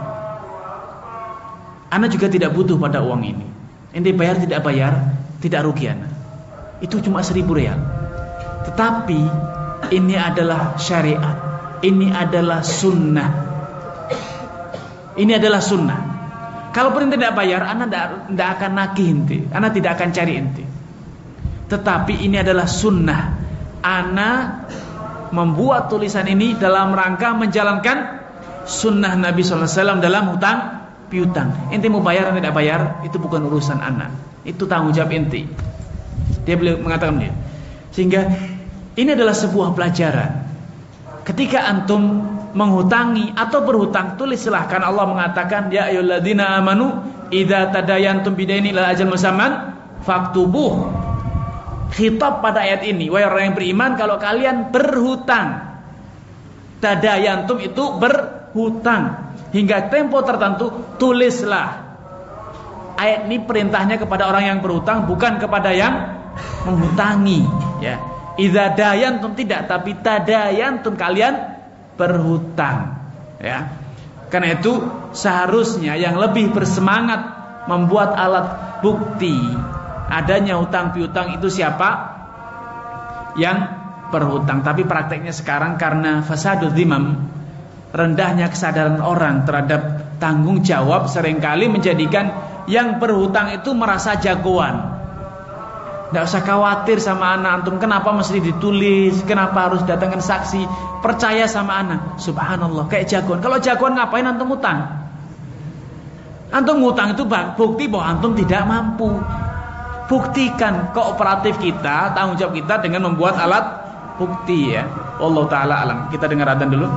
A: Ana juga tidak butuh pada uang ini. Ente bayar tidak bayar, tidak rugi ana. Itu cuma seribu real. Tetapi ini adalah syariat, ini adalah sunnah, Ini adalah sunnah. Kalau ente tidak bayar, anda tidak akan nagih ente, anda tidak akan cari ente. Tetapi ini adalah sunnah. Ana membuat tulisan ini dalam rangka menjalankan sunnah Nabi Sallallahu Alaihi Wasallam dalam hutang piutang. Ente mau bayar atau tidak bayar, itu bukan urusan ana, itu tanggung jawab ente. Dia beliau mengatakan dia. Sehingga ini adalah sebuah pelajaran. Ketika antum menghutangi atau berhutang, tulis silahkan. Allah mengatakan, ya ayyuhalladzina amanu idza tadayantum bidaini ila ajal musamman faktubuh. Khitab pada ayat ini, wahai orang yang beriman, kalau kalian berhutang, tadayantum itu berhutang hingga tempo tertentu, tulislah. Ayat ini perintahnya kepada orang yang berhutang, bukan kepada yang menghutangi, ya. Idza dayantum tidak, tapi tadayantum kalian berhutang, ya. Karena itu seharusnya yang lebih bersemangat membuat alat bukti adanya hutang piutang itu siapa? Yang berhutang. Tapi prakteknya sekarang karena fasadul dhimam, rendahnya kesadaran orang terhadap tanggung jawab, seringkali menjadikan yang berhutang itu merasa jagoan. Tidak usah khawatir sama anak antum, kenapa mesti ditulis, kenapa harus datangkan saksi, percaya sama anak. Subhanallah, kayak jagoan. Kalau jagoan ngapain antum utang? Antum ngutang itu bukti bahwa antum tidak mampu. Buktikan kooperatif kita, tanggung jawab kita dengan membuat alat bukti, ya. Allah Ta'ala alam. Kita dengar adzan dulu.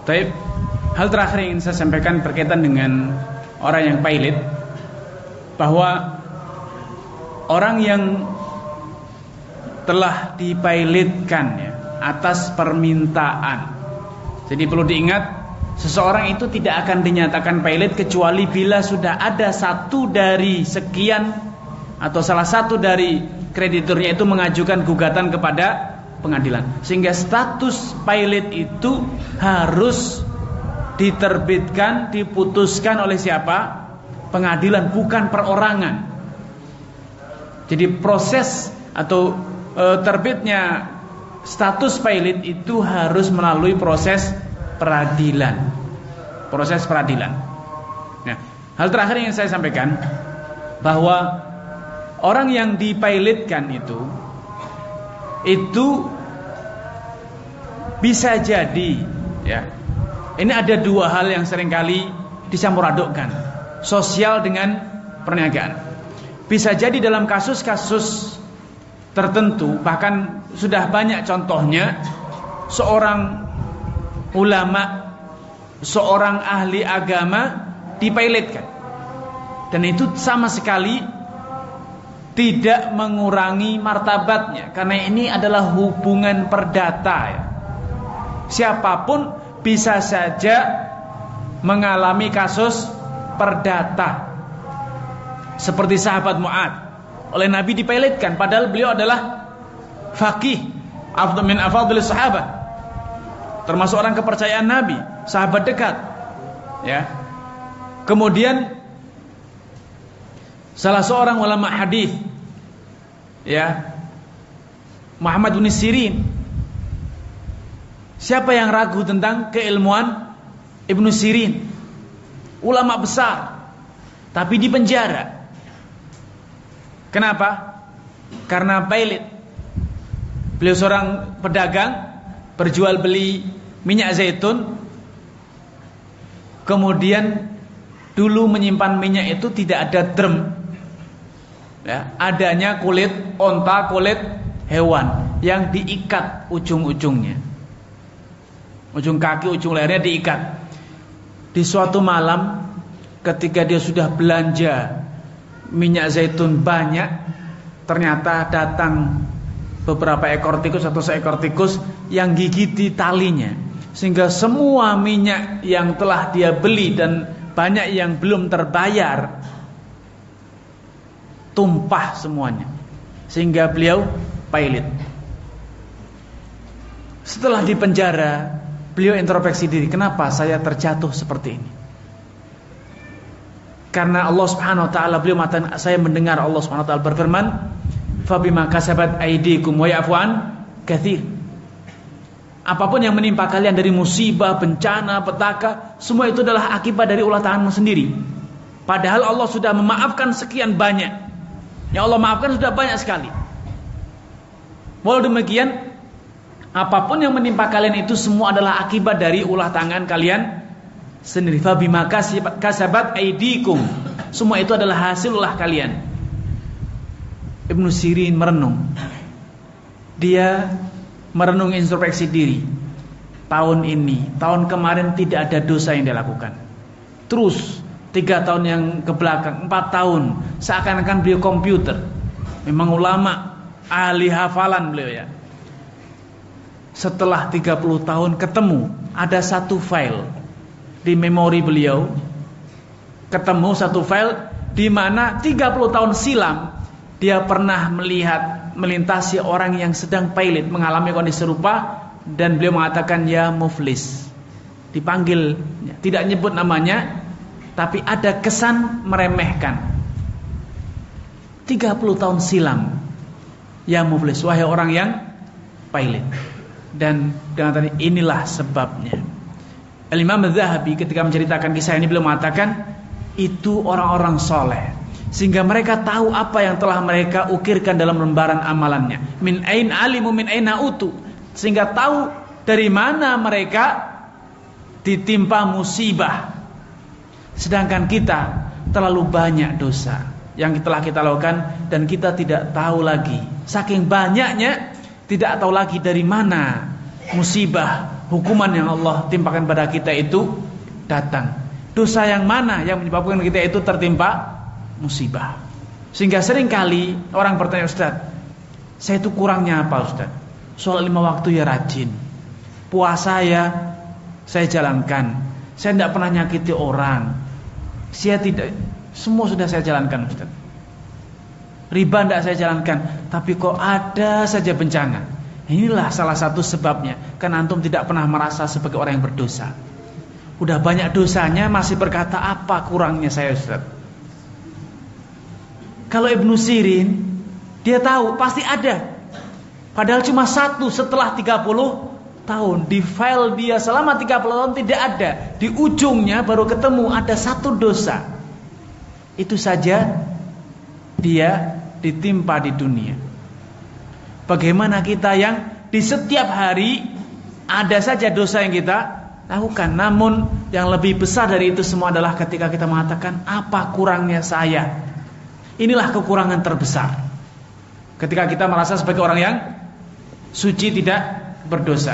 A: Baik, hal terakhir yang ingin saya sampaikan berkaitan dengan orang yang pilot, bahwa orang yang telah dipilotkan ya, atas permintaan. Jadi perlu diingat, seseorang itu tidak akan dinyatakan pilot kecuali bila sudah ada satu dari sekian atau salah satu dari krediturnya itu mengajukan gugatan kepada pengadilan. Sehingga status pilot itu harus diterbitkan, diputuskan oleh siapa? Pengadilan, bukan perorangan. Jadi proses atau e, terbitnya status pilot itu harus melalui proses peradilan. Proses peradilan. Nah, hal terakhir yang saya sampaikan, bahwa orang yang dipilotkan itu itu bisa jadi ya. Ini ada dua hal yang seringkali dicampur-adukkan, sosial dengan perniagaan. Bisa jadi dalam kasus-kasus tertentu, bahkan sudah banyak contohnya, seorang ulama, seorang ahli agama dipilotkan, dan itu sama sekali tidak mengurangi martabatnya, karena ini adalah hubungan perdata ya. Siapapun bisa saja mengalami kasus perdata, seperti sahabat Mu'ad, oleh Nabi dipilotkan, padahal beliau adalah faqih, afdal min afadhil sahabat, termasuk orang kepercayaan Nabi, sahabat dekat ya. Kemudian salah seorang ulama hadis ya, Muhammad bin Sirin. Siapa yang ragu tentang keilmuan Ibnu Sirin? Ulama besar, tapi di penjara. Kenapa? Karena pilot. Beliau seorang pedagang, berjual beli minyak zaitun. Kemudian dulu menyimpan minyak itu tidak ada drum ya, adanya kulit onta, kulit hewan yang diikat ujung-ujungnya, ujung kaki, ujung lehernya diikat. Di suatu malam ketika dia sudah belanja minyak zaitun banyak, ternyata datang beberapa ekor tikus atau seekor tikus yang gigiti talinya, sehingga semua minyak yang telah dia beli dan banyak yang belum terbayar tumpah semuanya, sehingga beliau pilot. Setelah di penjara, beliau introspeksi diri, kenapa saya terjatuh seperti ini? Karena Allah Subhanahu wa taala, beliau mengatakan, saya mendengar Allah Subhanahu wa taala berfirman, "Fabima kasabat aydikum wa ya'fu an katsir." Apapun yang menimpa kalian dari musibah, bencana, petaka, semua itu adalah akibat dari ulah tanganmu sendiri. Padahal Allah sudah memaafkan sekian banyak. Yang Allah maafkan sudah banyak sekali. Walau demikian, apapun yang menimpa kalian itu semua adalah akibat dari ulah tangan kalian sendiri. Fabima kasabat aydikum. Semua itu adalah hasil ulah kalian. Ibnu Sirin merenung. Dia merenung, introspeksi diri. Tahun ini, tahun kemarin tidak ada dosa yang dia lakukan. Terus tiga tahun yang ke belakang, empat tahun, seakan-akan beliau komputer. Memang ulama, ahli hafalan beliau ya. Setelah tiga puluh tahun ketemu, ada satu file di memori beliau, ketemu satu file di mana tiga puluh tahun silam dia pernah melihat, melintasi orang yang sedang pilot, mengalami kondisi serupa, dan beliau mengatakan, ya muflis. Dipanggil, tidak nyebut namanya, tapi ada kesan meremehkan. tiga puluh tahun silam, ya muflis, wahai orang yang pilot. Dan dengan tadi, inilah sebabnya. Al-Imam Az-Zahabi ketika menceritakan kisah ini, beliau mengatakan, itu orang-orang soleh, sehingga mereka tahu apa yang telah mereka ukirkan dalam lembaran amalannya. Min ain alimu min aina utu, sehingga tahu dari mana mereka ditimpa musibah. Sedangkan kita terlalu banyak dosa yang telah kita lakukan dan kita tidak tahu lagi. Saking banyaknya, tidak tahu lagi dari mana musibah hukuman yang Allah timpakan pada kita itu datang. Dosa yang mana yang menyebabkan kita itu tertimpa musibah? Sehingga seringkali orang bertanya, Ustaz, saya itu kurangnya apa Ustaz? Sholat lima waktu ya rajin, puasa ya saya jalankan, saya tidak pernah nyakiti orang, saya tidak, semua sudah saya jalankan Ustaz. Riba tidak saya jalankan, tapi kok ada saja bencana. Inilah salah satu sebabnya. Kan antum tidak pernah merasa sebagai orang yang berdosa. Udah banyak dosanya masih berkata apa kurangnya saya Ustaz. Kalau Ibnu Sirin, dia tahu pasti ada. Padahal cuma satu setelah tiga puluh tahun. Di file dia selama tiga puluh tahun tidak ada. Di ujungnya baru ketemu ada satu dosa. Itu saja dia ditimpa di dunia. Bagaimana kita yang di setiap hari ada saja dosa yang kita lakukan, namun yang lebih besar dari itu semua adalah ketika kita mengatakan apa kurangnya saya. Inilah kekurangan terbesar. Ketika kita merasa sebagai orang yang suci, tidak berdosa.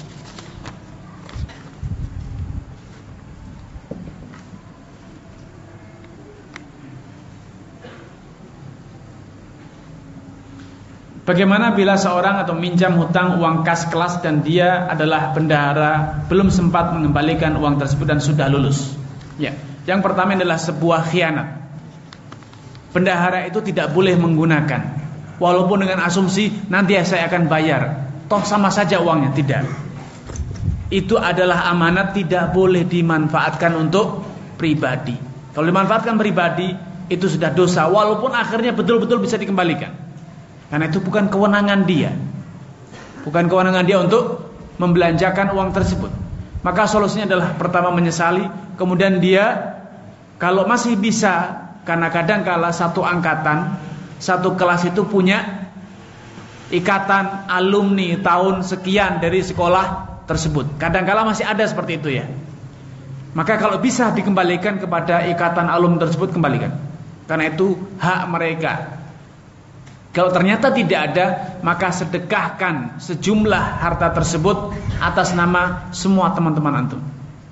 A: Bagaimana bila seorang atau minjam hutang uang kas kelas dan dia adalah bendahara, belum sempat mengembalikan uang tersebut dan sudah lulus? Ya, yang pertama adalah sebuah khianat. Bendahara itu tidak boleh menggunakan, walaupun dengan asumsi nanti saya akan bayar, toh sama saja uangnya. Tidak. Itu adalah amanat, tidak boleh dimanfaatkan untuk pribadi. Kalau dimanfaatkan pribadi, itu sudah dosa, walaupun akhirnya betul-betul bisa dikembalikan. Karena itu bukan kewenangan dia. Bukan kewenangan dia untuk membelanjakan uang tersebut. Maka solusinya adalah pertama menyesali, kemudian dia kalau masih bisa, karena kadang-kala satu angkatan, satu kelas itu punya ikatan alumni tahun sekian dari sekolah tersebut. Kadang-kala masih ada seperti itu ya. Maka kalau bisa dikembalikan kepada ikatan alumni tersebut, kembalikan. Karena itu hak mereka. Kalau ternyata tidak ada, maka sedekahkan sejumlah harta tersebut atas nama semua teman-teman antum.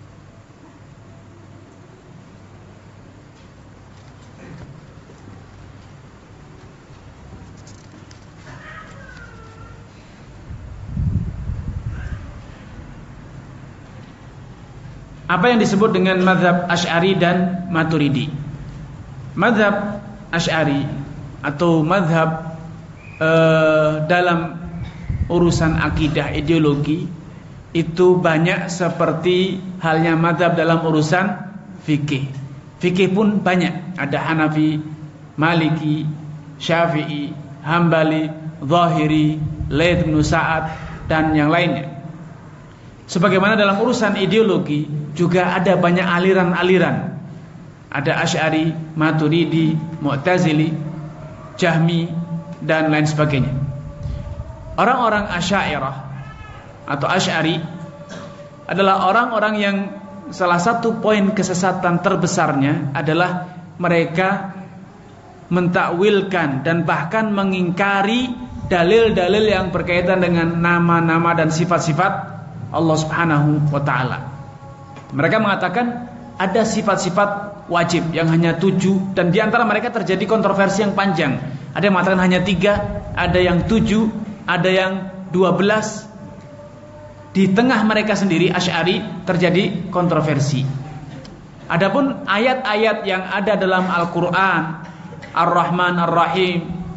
A: Apa yang disebut dengan mazhab Asy'ari dan Maturidi? Mazhab Asy'ari atau mazhab Uh, dalam urusan akidah ideologi itu banyak seperti halnya mazhab dalam urusan fikih. Fikih pun banyak, ada Hanafi, Maliki, Syafi'i, Hambali, Zahiri, Laits bin Sa'ad dan yang lainnya. Sebagaimana dalam urusan ideologi juga ada banyak aliran-aliran. Ada Asy'ari, Maturidi, Mu'tazili, Jahmi dan lain sebagainya. Orang-orang Asy'ariyah atau Asy'ari adalah orang-orang yang salah satu poin kesesatan terbesarnya adalah mereka mentakwilkan dan bahkan mengingkari dalil-dalil yang berkaitan dengan nama-nama dan sifat-sifat Allah Subhanahu wa taala. Mereka mengatakan ada sifat-sifat wajib yang hanya tujuh, dan di antara mereka terjadi kontroversi yang panjang. Ada yang mengatakan hanya tiga, ada yang tujuh, ada yang dua belas. Di tengah mereka sendiri Asy'ari terjadi kontroversi. Adapun ayat-ayat yang ada dalam Al-Qur'an, Ar-Rahman Ar-Rahim,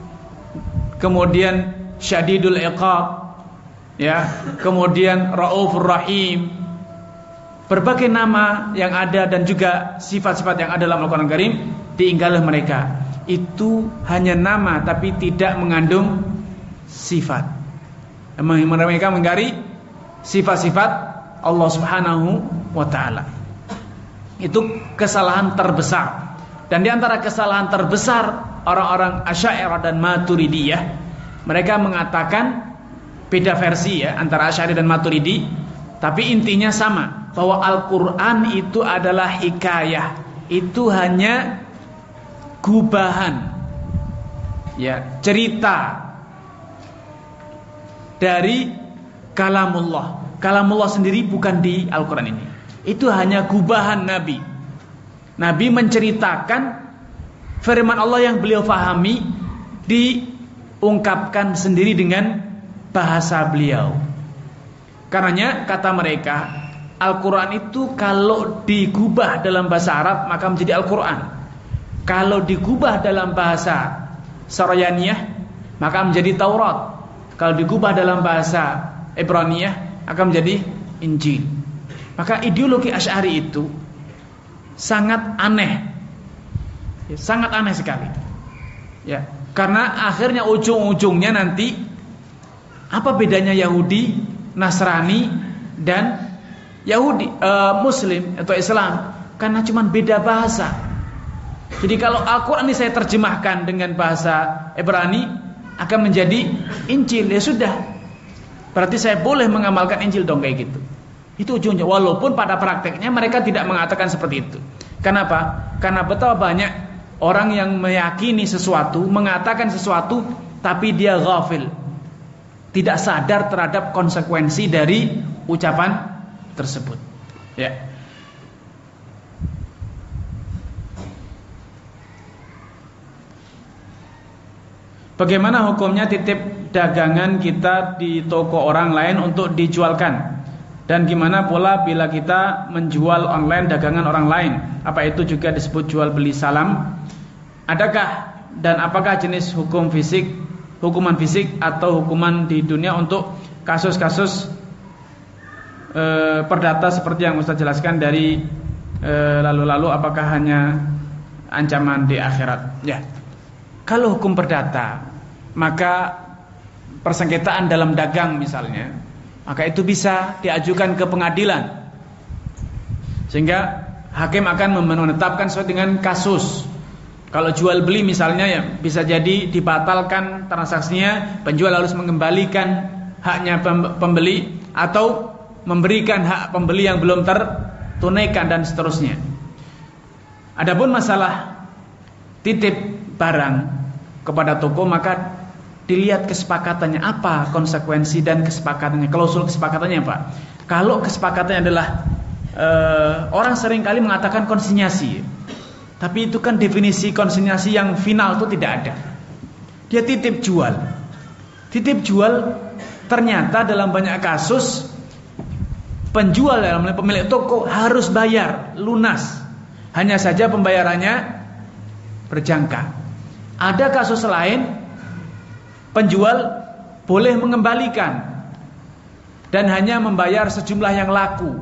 A: kemudian Syadidul Iqab, ya, kemudian Raufur Rahim, berbagai nama yang ada dan juga sifat-sifat yang ada dalam Al-Qur'an Karim diingkari mereka. Itu hanya nama tapi tidak mengandung sifat. Mereka mengingkari sifat-sifat Allah Subhanahu wa taala. Itu kesalahan terbesar. Dan di antara kesalahan terbesar orang-orang Asy'ariyah dan Maturidiyah, mereka mengatakan beda versi ya antara Asy'ari dan Maturidi, tapi intinya sama, bahwa Al-Qur'an itu adalah hikayah. Itu hanya gubahan, ya, cerita dari kalamullah, kalamullah sendiri bukan di Al-Quran ini. Itu hanya gubahan Nabi. Nabi menceritakan firman Allah yang beliau fahami, diungkapkan sendiri dengan bahasa beliau. Karenanya kata mereka, Al-Quran itu kalau digubah dalam bahasa Arab maka menjadi Al-Quran. Kalau digubah dalam bahasa Sarayaniyah maka menjadi Taurat. Kalau digubah dalam bahasa Ibraniyah akan menjadi Injil. Maka ideologi Asy'ari itu sangat aneh, ya, sangat aneh sekali. Ya, karena akhirnya ujung-ujungnya nanti apa bedanya Yahudi, Nasrani dan Yahudi, uh, Muslim atau Islam? Karena cuma beda bahasa. Jadi kalau Al-Quran ini saya terjemahkan dengan bahasa Ibrani akan menjadi Injil, ya sudah. Berarti saya boleh mengamalkan Injil dong kayak gitu. Itu ujungnya. Walaupun pada prakteknya mereka tidak mengatakan seperti itu. Kenapa? Karena betapa banyak orang yang meyakini sesuatu, mengatakan sesuatu, tapi dia ghafil, tidak sadar terhadap konsekuensi dari ucapan tersebut. Ya. Bagaimana hukumnya titip dagangan kita di toko orang lain untuk dijualkan? Dan gimana pula bila kita menjual online dagangan orang lain? Apa itu juga disebut jual beli salam? Adakah dan apakah jenis hukum fisik, hukuman fisik atau hukuman di dunia untuk kasus-kasus e, perdata seperti yang Ustaz jelaskan dari e, lalu-lalu? Apakah hanya ancaman di akhirat? Ya. Kalau hukum perdata, maka persengketaan dalam dagang misalnya, maka itu bisa diajukan ke pengadilan, sehingga hakim akan menetapkan sesuai dengan kasus. Kalau jual beli misalnya, ya bisa jadi dibatalkan transaksinya, penjual harus mengembalikan haknya pembeli atau memberikan hak pembeli yang belum tertunaikan dan seterusnya. Adapun masalah titip barang kepada toko, maka dilihat kesepakatannya apa, konsekuensi dan kesepakatannya, klausul kesepakatannya apa. Kalau kesepakatannya adalah e, orang sering kali mengatakan konsinyasi, tapi itu kan definisi konsinyasi yang final itu tidak ada. Dia titip jual. Titip jual ternyata dalam banyak kasus penjual, dalam pemilik toko harus bayar lunas, hanya saja pembayarannya berjangka. Ada kasus lain, penjual boleh mengembalikan dan hanya membayar sejumlah yang laku.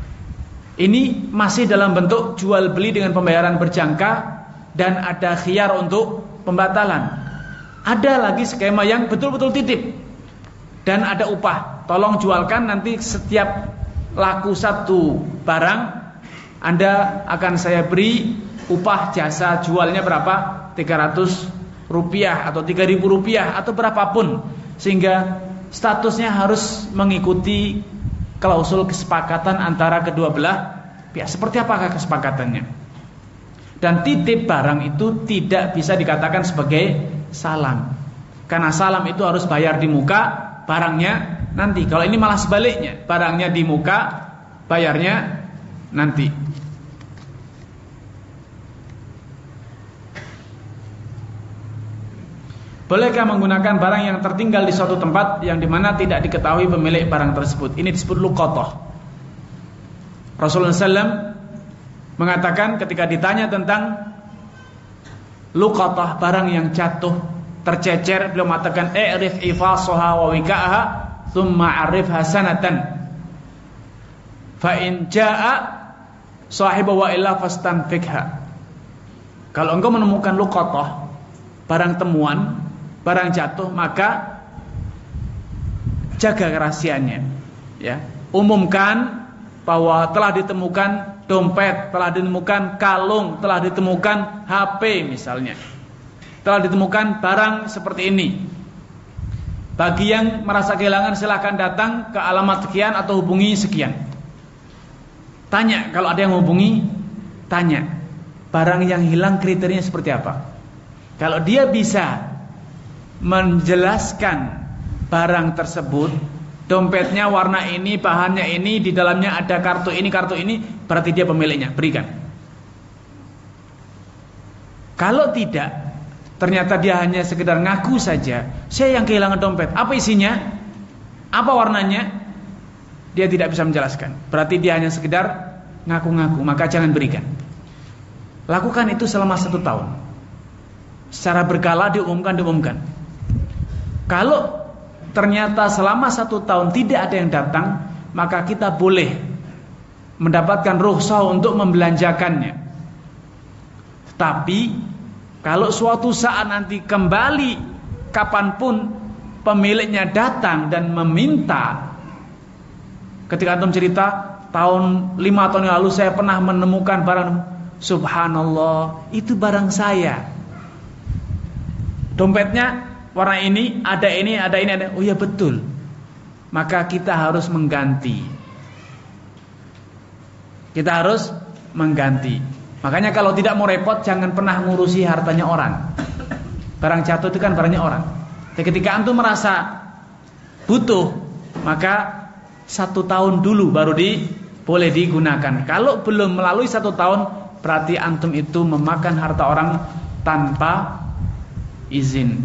A: Ini masih dalam bentuk jual beli dengan pembayaran berjangka dan ada khiyar untuk pembatalan. Ada lagi skema yang betul-betul titip dan ada upah. Tolong jualkan, nanti setiap laku satu barang Anda akan saya beri upah jasa jualnya berapa? tiga ratus rupiah atau tiga ribu rupiah atau berapapun, sehingga statusnya harus mengikuti klausul kesepakatan antara kedua belah pihak. Seperti apakah kesepakatannya? Dan titip barang itu tidak bisa dikatakan sebagai salam, karena salam itu harus bayar di muka, barangnya nanti. Kalau ini malah sebaliknya, barangnya di muka, bayarnya nanti. Bolehkah menggunakan barang yang tertinggal di suatu tempat yang dimana tidak diketahui pemilik barang tersebut? Ini disebut luqatah. Rasulullah shallallahu alaihi wasallam mengatakan ketika ditanya tentang luqatah, barang yang jatuh, tercecer, beliau mengatakan i'rif ifasaha wa wika'aha thumma 'arif hasanatan fa in jaa'a sahibu wa illa fastanfikha. Kalau engkau menemukan luqatah, barang temuan, barang jatuh, maka jaga rahasianya, ya. Umumkan bahwa telah ditemukan dompet, telah ditemukan kalung, telah ditemukan H P misalnya, telah ditemukan barang seperti ini. Bagi yang merasa kehilangan, silahkan datang ke alamat sekian atau hubungi sekian. Tanya, kalau ada yang hubungi, tanya barang yang hilang kriterianya seperti apa. Kalau dia bisa menjelaskan barang tersebut, dompetnya warna ini, bahannya ini, di dalamnya ada kartu ini, kartu ini, berarti dia pemiliknya, berikan. Kalau tidak, ternyata dia hanya sekedar ngaku saja, saya yang kehilangan dompet, apa isinya, apa warnanya, dia tidak bisa menjelaskan, berarti dia hanya sekedar ngaku-ngaku, maka jangan berikan. Lakukan itu selama satu tahun, secara berkala diumumkan, diumumkan. Kalau ternyata selama satu tahun tidak ada yang datang, maka kita boleh mendapatkan rukhsah untuk membelanjakannya. Tapi kalau suatu saat nanti kembali, kapanpun pemiliknya datang dan meminta, ketika antum cerita tahun lima tahun yang lalu saya pernah menemukan barang, subhanallah, itu barang saya, dompetnya warna ini, ada ini, ada ini, ada. Oh ya betul. Maka kita harus mengganti. Kita harus mengganti. Makanya kalau tidak mau repot, jangan pernah ngurusi hartanya orang. Barang jatuh itu kan barangnya orang. Jadi ketika antum merasa butuh, maka satu tahun dulu baru di boleh digunakan. Kalau belum melalui satu tahun, berarti antum itu memakan harta orang tanpa izin.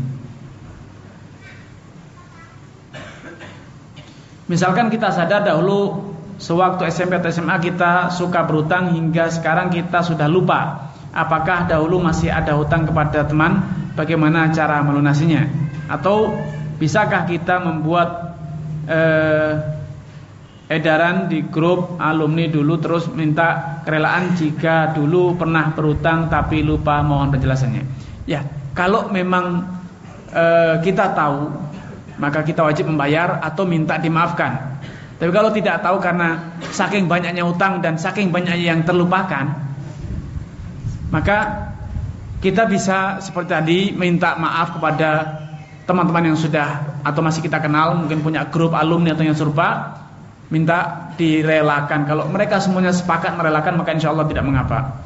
A: Misalkan kita sadar dahulu sewaktu S M P atau S M A kita suka berhutang, hingga sekarang kita sudah lupa apakah dahulu masih ada hutang kepada teman, bagaimana cara melunasinya, atau bisakah kita membuat eh, edaran di grup alumni dulu terus minta kerelaan jika dulu pernah berhutang tapi lupa, mohon penjelasannya. Ya, kalau memang eh, kita tahu, maka kita wajib membayar atau minta dimaafkan. Tapi kalau tidak tahu karena saking banyaknya utang dan saking banyaknya yang terlupakan, maka kita bisa seperti tadi minta maaf kepada teman-teman yang sudah atau masih kita kenal, mungkin punya grup alumni atau yang serupa, minta direlakan. Kalau mereka semuanya sepakat merelakan, maka insya Allah tidak mengapa.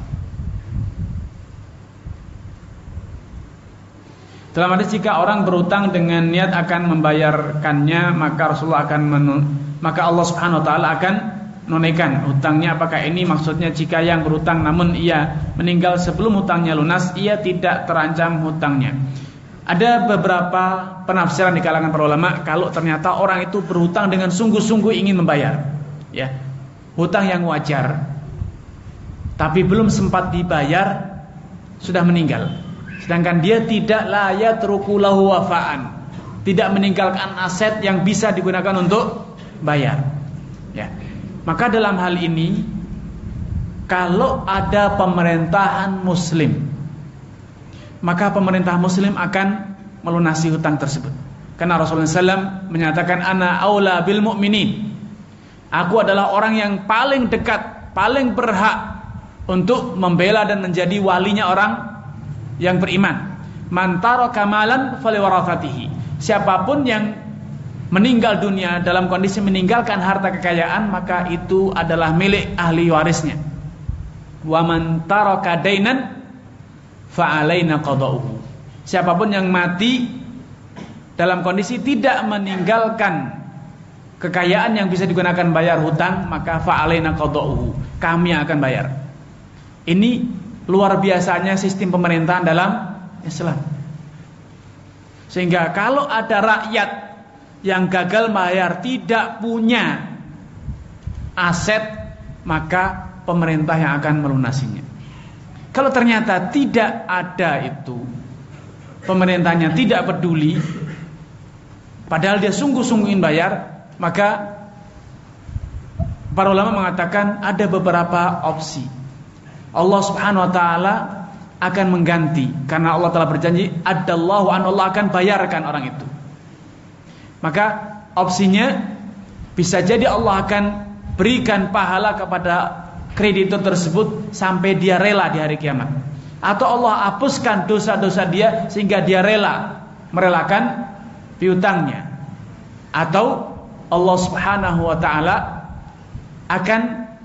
A: Dalam hadis, jika orang berutang dengan niat akan membayarkannya, maka Rasulullah akan menun, maka Allah Subhanahu wa taala akan menunaikan hutangnya. Apakah ini maksudnya jika yang berutang namun ia meninggal sebelum hutangnya lunas, ia tidak terancam hutangnya? Ada beberapa penafsiran di kalangan para ulama kalau ternyata orang itu berhutang dengan sungguh-sungguh ingin membayar, ya, hutang yang wajar, tapi belum sempat dibayar sudah meninggal. Sedangkan dia tidak layak terukulahu wafaan, tidak meninggalkan aset yang bisa digunakan untuk bayar. Ya. Maka dalam hal ini, kalau ada pemerintahan Muslim, maka pemerintah Muslim akan melunasi hutang tersebut. Karena Rasulullah shallallahu alaihi wasallam menyatakan, ana aula bil mu'minin, aku adalah orang yang paling dekat, paling berhak untuk membela dan menjadi walinya orang yang beriman. Man taraka malan faliwarathatihi, siapapun yang meninggal dunia dalam kondisi meninggalkan harta kekayaan, maka itu adalah milik ahli warisnya. Wa man taraka dainan fa alaina qada'uhu, siapapun yang mati dalam kondisi tidak meninggalkan kekayaan yang bisa digunakan bayar hutang, maka fa alaina qada'uhu, kami akan bayar. Ini luar biasanya sistem pemerintahan dalam Islam. Sehingga kalau ada rakyat yang gagal bayar, tidak punya aset, maka pemerintah yang akan melunasinya. Kalau ternyata tidak ada itu, pemerintahnya tidak peduli, padahal dia sungguh-sungguh ingin bayar, maka para ulama mengatakan ada beberapa opsi. Allah Subhanahu wa taala akan mengganti, karena Allah telah berjanji, adallahu an, Allah akan bayarkan orang itu. Maka opsinya bisa jadi Allah akan berikan pahala kepada kreditur tersebut sampai dia rela di hari kiamat, atau Allah hapuskan dosa-dosa dia sehingga dia rela merelakan piutangnya, atau Allah Subhanahu wa taala akan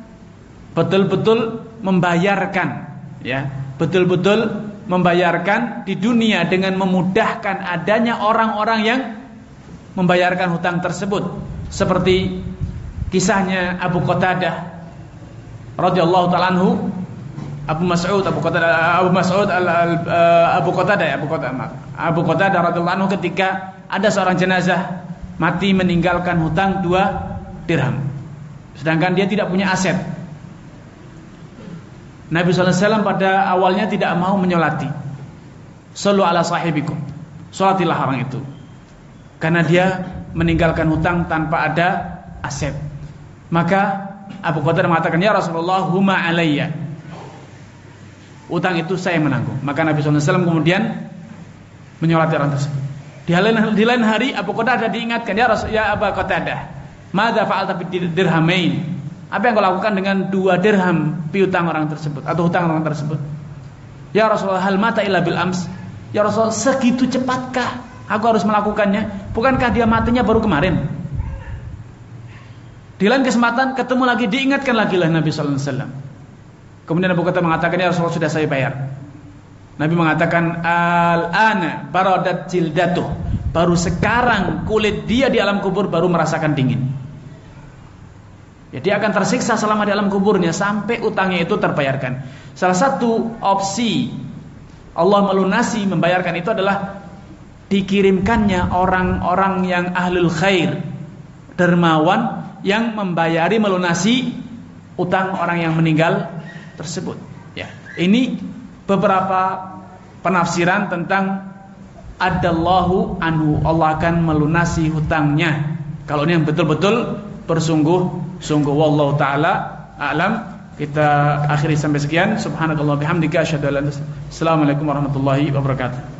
A: betul-betul membayarkan, ya, betul-betul membayarkan di dunia dengan memudahkan adanya orang-orang yang membayarkan hutang tersebut, seperti kisahnya Abu Qatadah radhiyallahu ta'ala anhu, Abu Mas'ud Abu Qatadah Abu Mas'ud al, al, uh, Abu Qatadah Abu Qatadah Abu Qatadah radhiyallahu anhu ketika ada seorang jenazah mati meninggalkan hutang dua dirham, sedangkan dia tidak punya aset. Nabi sallallahu alaihi wasallam pada awalnya tidak mau menyolati. Sallu ala sahibikum, solatilah orang itu, karena dia meninggalkan hutang tanpa ada aset. Maka Abu Qatadah mengatakan, ya Rasulullah, huma alayya, utang itu saya menanggung. Maka Nabi sallallahu alaihi wasallam kemudian menyolati orang tersebut. Di lain, di lain hari Abu Qatadah diingatkan, ya Rasul, ya Abu Qatadah, madza fa'alta bid dirhamain, apa yang kau lakukan dengan dua dirham piutang orang tersebut atau hutang orang tersebut? Ya Rasulullah, hal mata illa bil ams, ya Rasul, segitu cepatkah aku harus melakukannya? Bukankah dia matinya baru kemarin? Di lain kesempatan ketemu lagi, diingatkan lagi lah Nabi sallallahu alaihi wasallam. Kemudian Abu Qatadah mengatakan, ya Rasulullah, sudah saya bayar. Nabi mengatakan, al-ana baradat jildatuh, baru sekarang kulit dia di alam kubur baru merasakan dingin. Ya, dia akan tersiksa selama di alam kuburnya sampai utangnya itu terbayarkan. Salah satu opsi Allah melunasi membayarkan itu adalah dikirimkannya orang-orang yang ahlul khair, dermawan, yang membayari melunasi utang orang yang meninggal tersebut. Ya, ini beberapa penafsiran tentang adallahu anhu, Allah akan melunasi hutangnya kalau ini yang betul-betul bersungguh-sungguh. Wallahu taala a'lam. Kita akhiri sampai sekian. Subhanakallah bihamdika asyhadu an la ilaha illa anta, assalamualaikum warahmatullahi wabarakatuh.